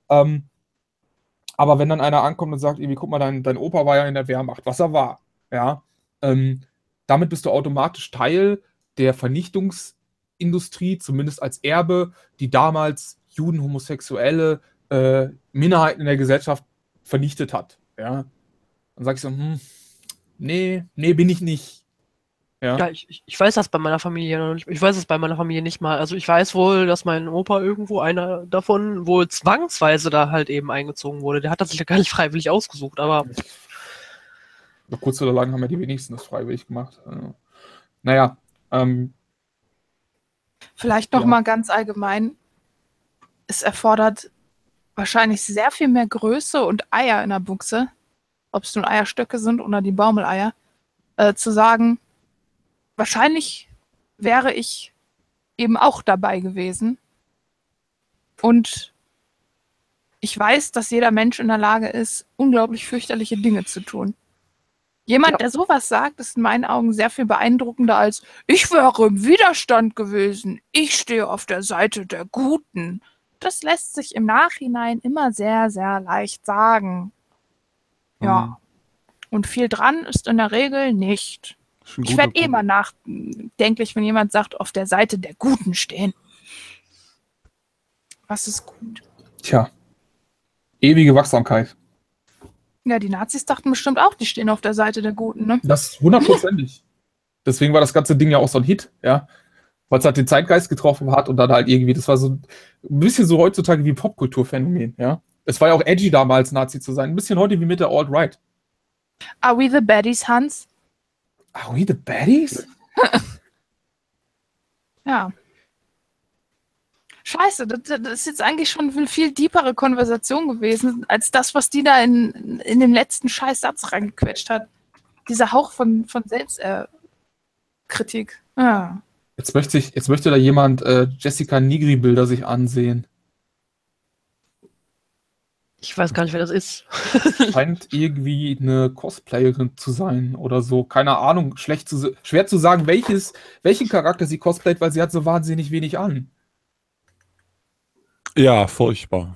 Aber wenn dann einer ankommt und sagt, irgendwie, guck mal, dein Opa war ja in der Wehrmacht, was er war, ja, damit bist du automatisch Teil der Vernichtungsindustrie, zumindest als Erbe, die damals Juden, Homosexuelle, Minderheiten in der Gesellschaft vernichtet hat, ja. Dann sag ich so, nee, bin ich nicht. Ja, ich weiß das bei meiner Familie nicht. Ich weiß es bei meiner Familie nicht mal. Also ich weiß wohl, dass mein Opa irgendwo einer davon wohl zwangsweise da halt eben eingezogen wurde. Der hat das sich ja gar nicht freiwillig ausgesucht, aber... Kurz oder lang haben ja die wenigsten das freiwillig gemacht. Naja, vielleicht noch mal ganz allgemein. Es erfordert wahrscheinlich sehr viel mehr Größe und Eier in der Buchse, ob es nun Eierstöcke sind oder die Baumeleier, zu sagen, wahrscheinlich wäre ich eben auch dabei gewesen. Und ich weiß, dass jeder Mensch in der Lage ist, unglaublich fürchterliche Dinge zu tun. Jemand, der sowas sagt, ist in meinen Augen sehr viel beeindruckender als ich wäre im Widerstand gewesen. Ich stehe auf der Seite der Guten. das lässt sich im Nachhinein immer sehr, sehr leicht sagen. Ja. Und viel dran ist in der Regel nicht. Ist ein Ich guter werde Punkt. immer nachdenklich, wenn jemand sagt, auf der Seite der Guten stehen. Was ist gut? Tja. Ewige Wachsamkeit. Ja, die Nazis dachten bestimmt auch, die stehen auf der Seite der Guten, ne? Das 100%. Deswegen war das ganze Ding ja auch so ein Hit, ja. Weil es halt den Zeitgeist getroffen hat und dann halt irgendwie, das war so ein bisschen so heutzutage wie Popkulturphänomen, ja. Es war ja auch edgy damals, Nazi zu sein. Ein bisschen heute wie mit der Alt-Right. Are we the baddies, Hans? Are we the baddies? Ja. Scheiße, das ist jetzt eigentlich schon eine viel deepere Konversation gewesen, als das, was die da in den letzten Scheißsatz reingequetscht hat. Dieser Hauch von Selbstkritik. Ja. Jetzt möchte da jemand Jessica Nigri-Bilder sich ansehen. Ich weiß gar nicht, wer das ist. Scheint irgendwie eine Cosplayerin zu sein oder so. Keine Ahnung, schwer zu sagen, welchen Charakter sie cosplayt, weil sie hat so wahnsinnig wenig an. Ja, furchtbar.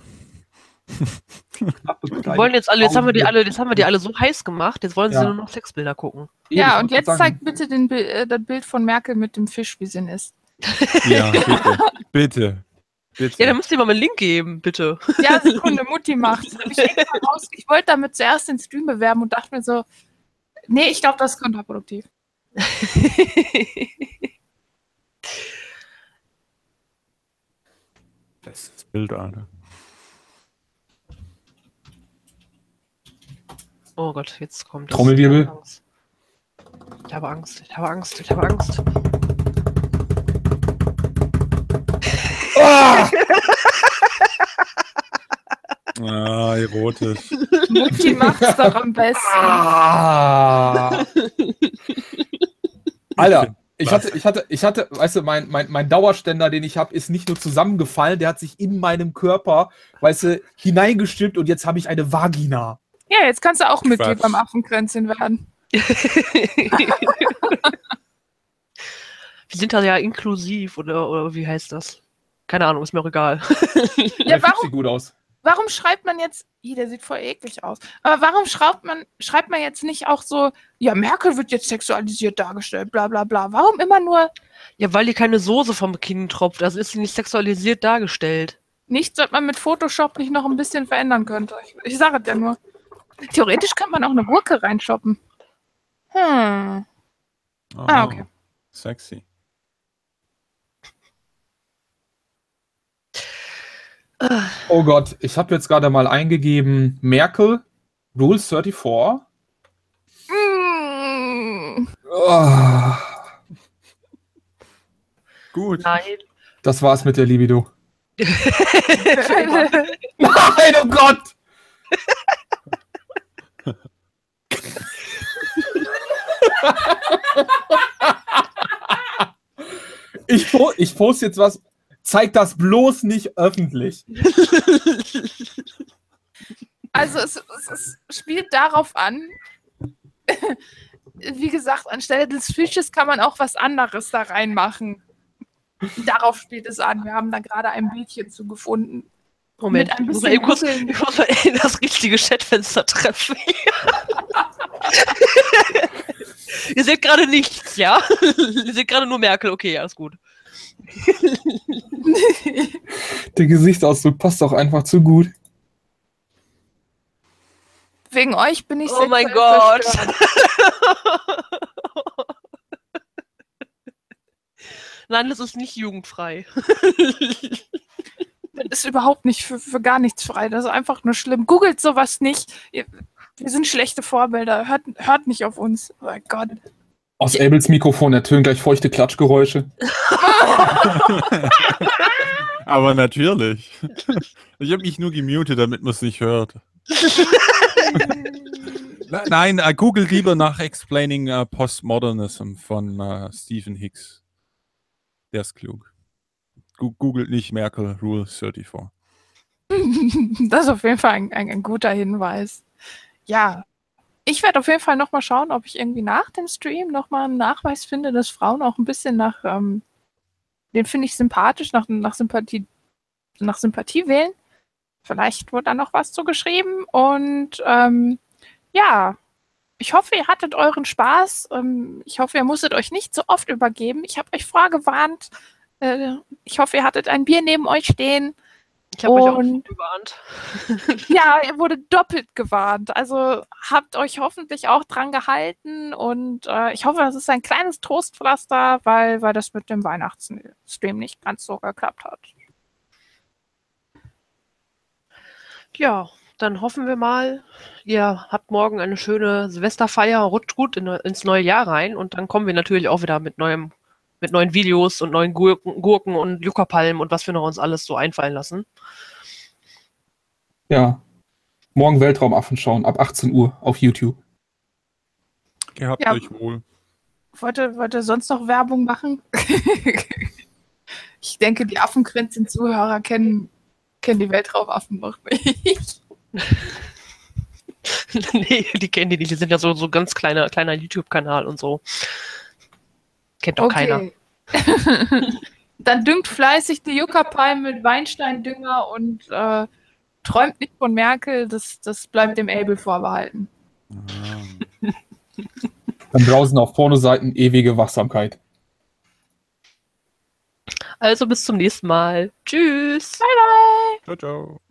Die wollen jetzt haben wir die alle so heiß gemacht, jetzt wollen sie Ja. nur noch Sexbilder gucken. Ja, und jetzt zeigt bitte das Bild von Merkel mit dem Fisch, wie sie ihn isst. Ja, bitte. Bitte. Bitte. Ja, dann müsst ihr mal einen Link geben, bitte. Ja, Sekunde, Mutti macht's. Ich wollte damit zuerst den Stream bewerben und dachte mir so, nee, ich glaube, das ist kontraproduktiv. Das ist Bild, Alter. Oh Gott, jetzt kommt das. Trommelwirbel. Ich habe Angst. Ich habe Angst. Ich habe Angst. Ah, erotisch. Mutti macht's doch am besten. Alter, ich hatte, weißt du, mein Dauerständer, den ich habe, ist nicht nur zusammengefallen, der hat sich in meinem Körper, weißt du, hineingestimmt und jetzt habe ich eine Vagina. Ja, jetzt kannst du auch Mitglied Quatsch. beim Affenkränzchen werden. Wir sind da ja inklusiv, oder wie heißt das? Keine Ahnung, ist mir auch egal. Ja, Der Fisch sieht gut aus. warum schreibt man jetzt, der sieht voll eklig aus, aber warum schreibt man jetzt nicht auch so, ja, Merkel wird jetzt sexualisiert dargestellt, bla bla bla. Warum immer nur Ja, weil dir keine Soße vom Kinn tropft, also ist sie nicht sexualisiert dargestellt. nichts, was man mit Photoshop nicht noch ein bisschen verändern könnte? Ich sage es ja nur. Theoretisch könnte man auch eine Gurke reinshoppen. Oh, Okay. Sexy. Oh Gott, ich habe jetzt gerade mal eingegeben, Merkel, Rule 34. Mm. Oh, Gut. Nein. das war's mit der Libido. Für immer. Nein, oh Gott! Ich poste jetzt was. Zeig das bloß nicht öffentlich. Also es spielt darauf an, wie gesagt, anstelle des Fisches kann man auch was anderes da reinmachen. Darauf spielt es an. Wir haben da gerade ein Bildchen zu gefunden. Moment, Mit ein ich muss mal bisschen eben kurz Googeln. ich muss mal in das richtige Chatfenster treffen. Ihr seht gerade nichts, ja? Ihr seht gerade nur Merkel, okay, alles gut. Der Gesichtsausdruck passt auch einfach zu gut. Wegen euch bin ich Oh mein sexuell Gott. zerstört. Nein, das ist nicht jugendfrei. Das ist überhaupt nicht für gar nichts frei. Das ist einfach nur schlimm. Googelt sowas nicht. Wir sind schlechte Vorbilder. Hört nicht auf uns. Oh mein Gott. Aus Abels Mikrofon ertönen gleich feuchte Klatschgeräusche. Aber natürlich. Ich habe mich nur gemutet, damit man es nicht hört. Nein, google lieber nach Explaining Postmodernism von Stephen Hicks. Der ist klug. Googelt nicht Merkel Rule 34. Das ist auf jeden Fall ein guter Hinweis. Ja. Ich werde auf jeden Fall nochmal schauen, ob ich irgendwie nach dem Stream nochmal einen Nachweis finde, dass Frauen auch ein bisschen nach, den finde ich sympathisch, nach Sympathie nach Sympathie wählen. Vielleicht wurde da noch was zu geschrieben. Und ja, ich hoffe, ihr hattet euren Spaß. Ich hoffe, ihr musstet euch nicht so oft übergeben. Ich habe euch vorgewarnt. Ich hoffe, ihr hattet ein Bier neben euch stehen. Ich habe euch auch gewarnt. Ja, ihr wurde doppelt gewarnt. Also habt euch hoffentlich auch dran gehalten. Und ich hoffe, das ist ein kleines Trostpflaster, weil das mit dem Weihnachtsstream nicht ganz so geklappt hat. Ja, dann hoffen wir mal, ihr habt morgen eine schöne Silvesterfeier, rutscht gut ins neue Jahr rein und dann kommen wir natürlich auch wieder mit neuen Videos und neuen Gurken und Juckerpalmen und was wir noch uns alles so einfallen lassen. Ja. Morgen Weltraumaffen schauen, ab 18 Uhr auf YouTube. Gehabt Ja. euch wohl. Wollt ihr sonst noch Werbung machen? Ich denke, die Affenkränzchen-Zuhörer kennen die Weltraumaffen noch nicht. Nee, die kennen die nicht. Die sind ja so ganz kleiner YouTube-Kanal und so. Kennt doch keiner. Dann düngt fleißig die Juckerpalmen mit Weinsteindünger und träumt nicht von Merkel. Das bleibt dem Abel vorbehalten. Dann brausen auf Pornoseiten ewige Wachsamkeit. Also bis zum nächsten Mal. Tschüss. Bye, bye. Ciao, ciao.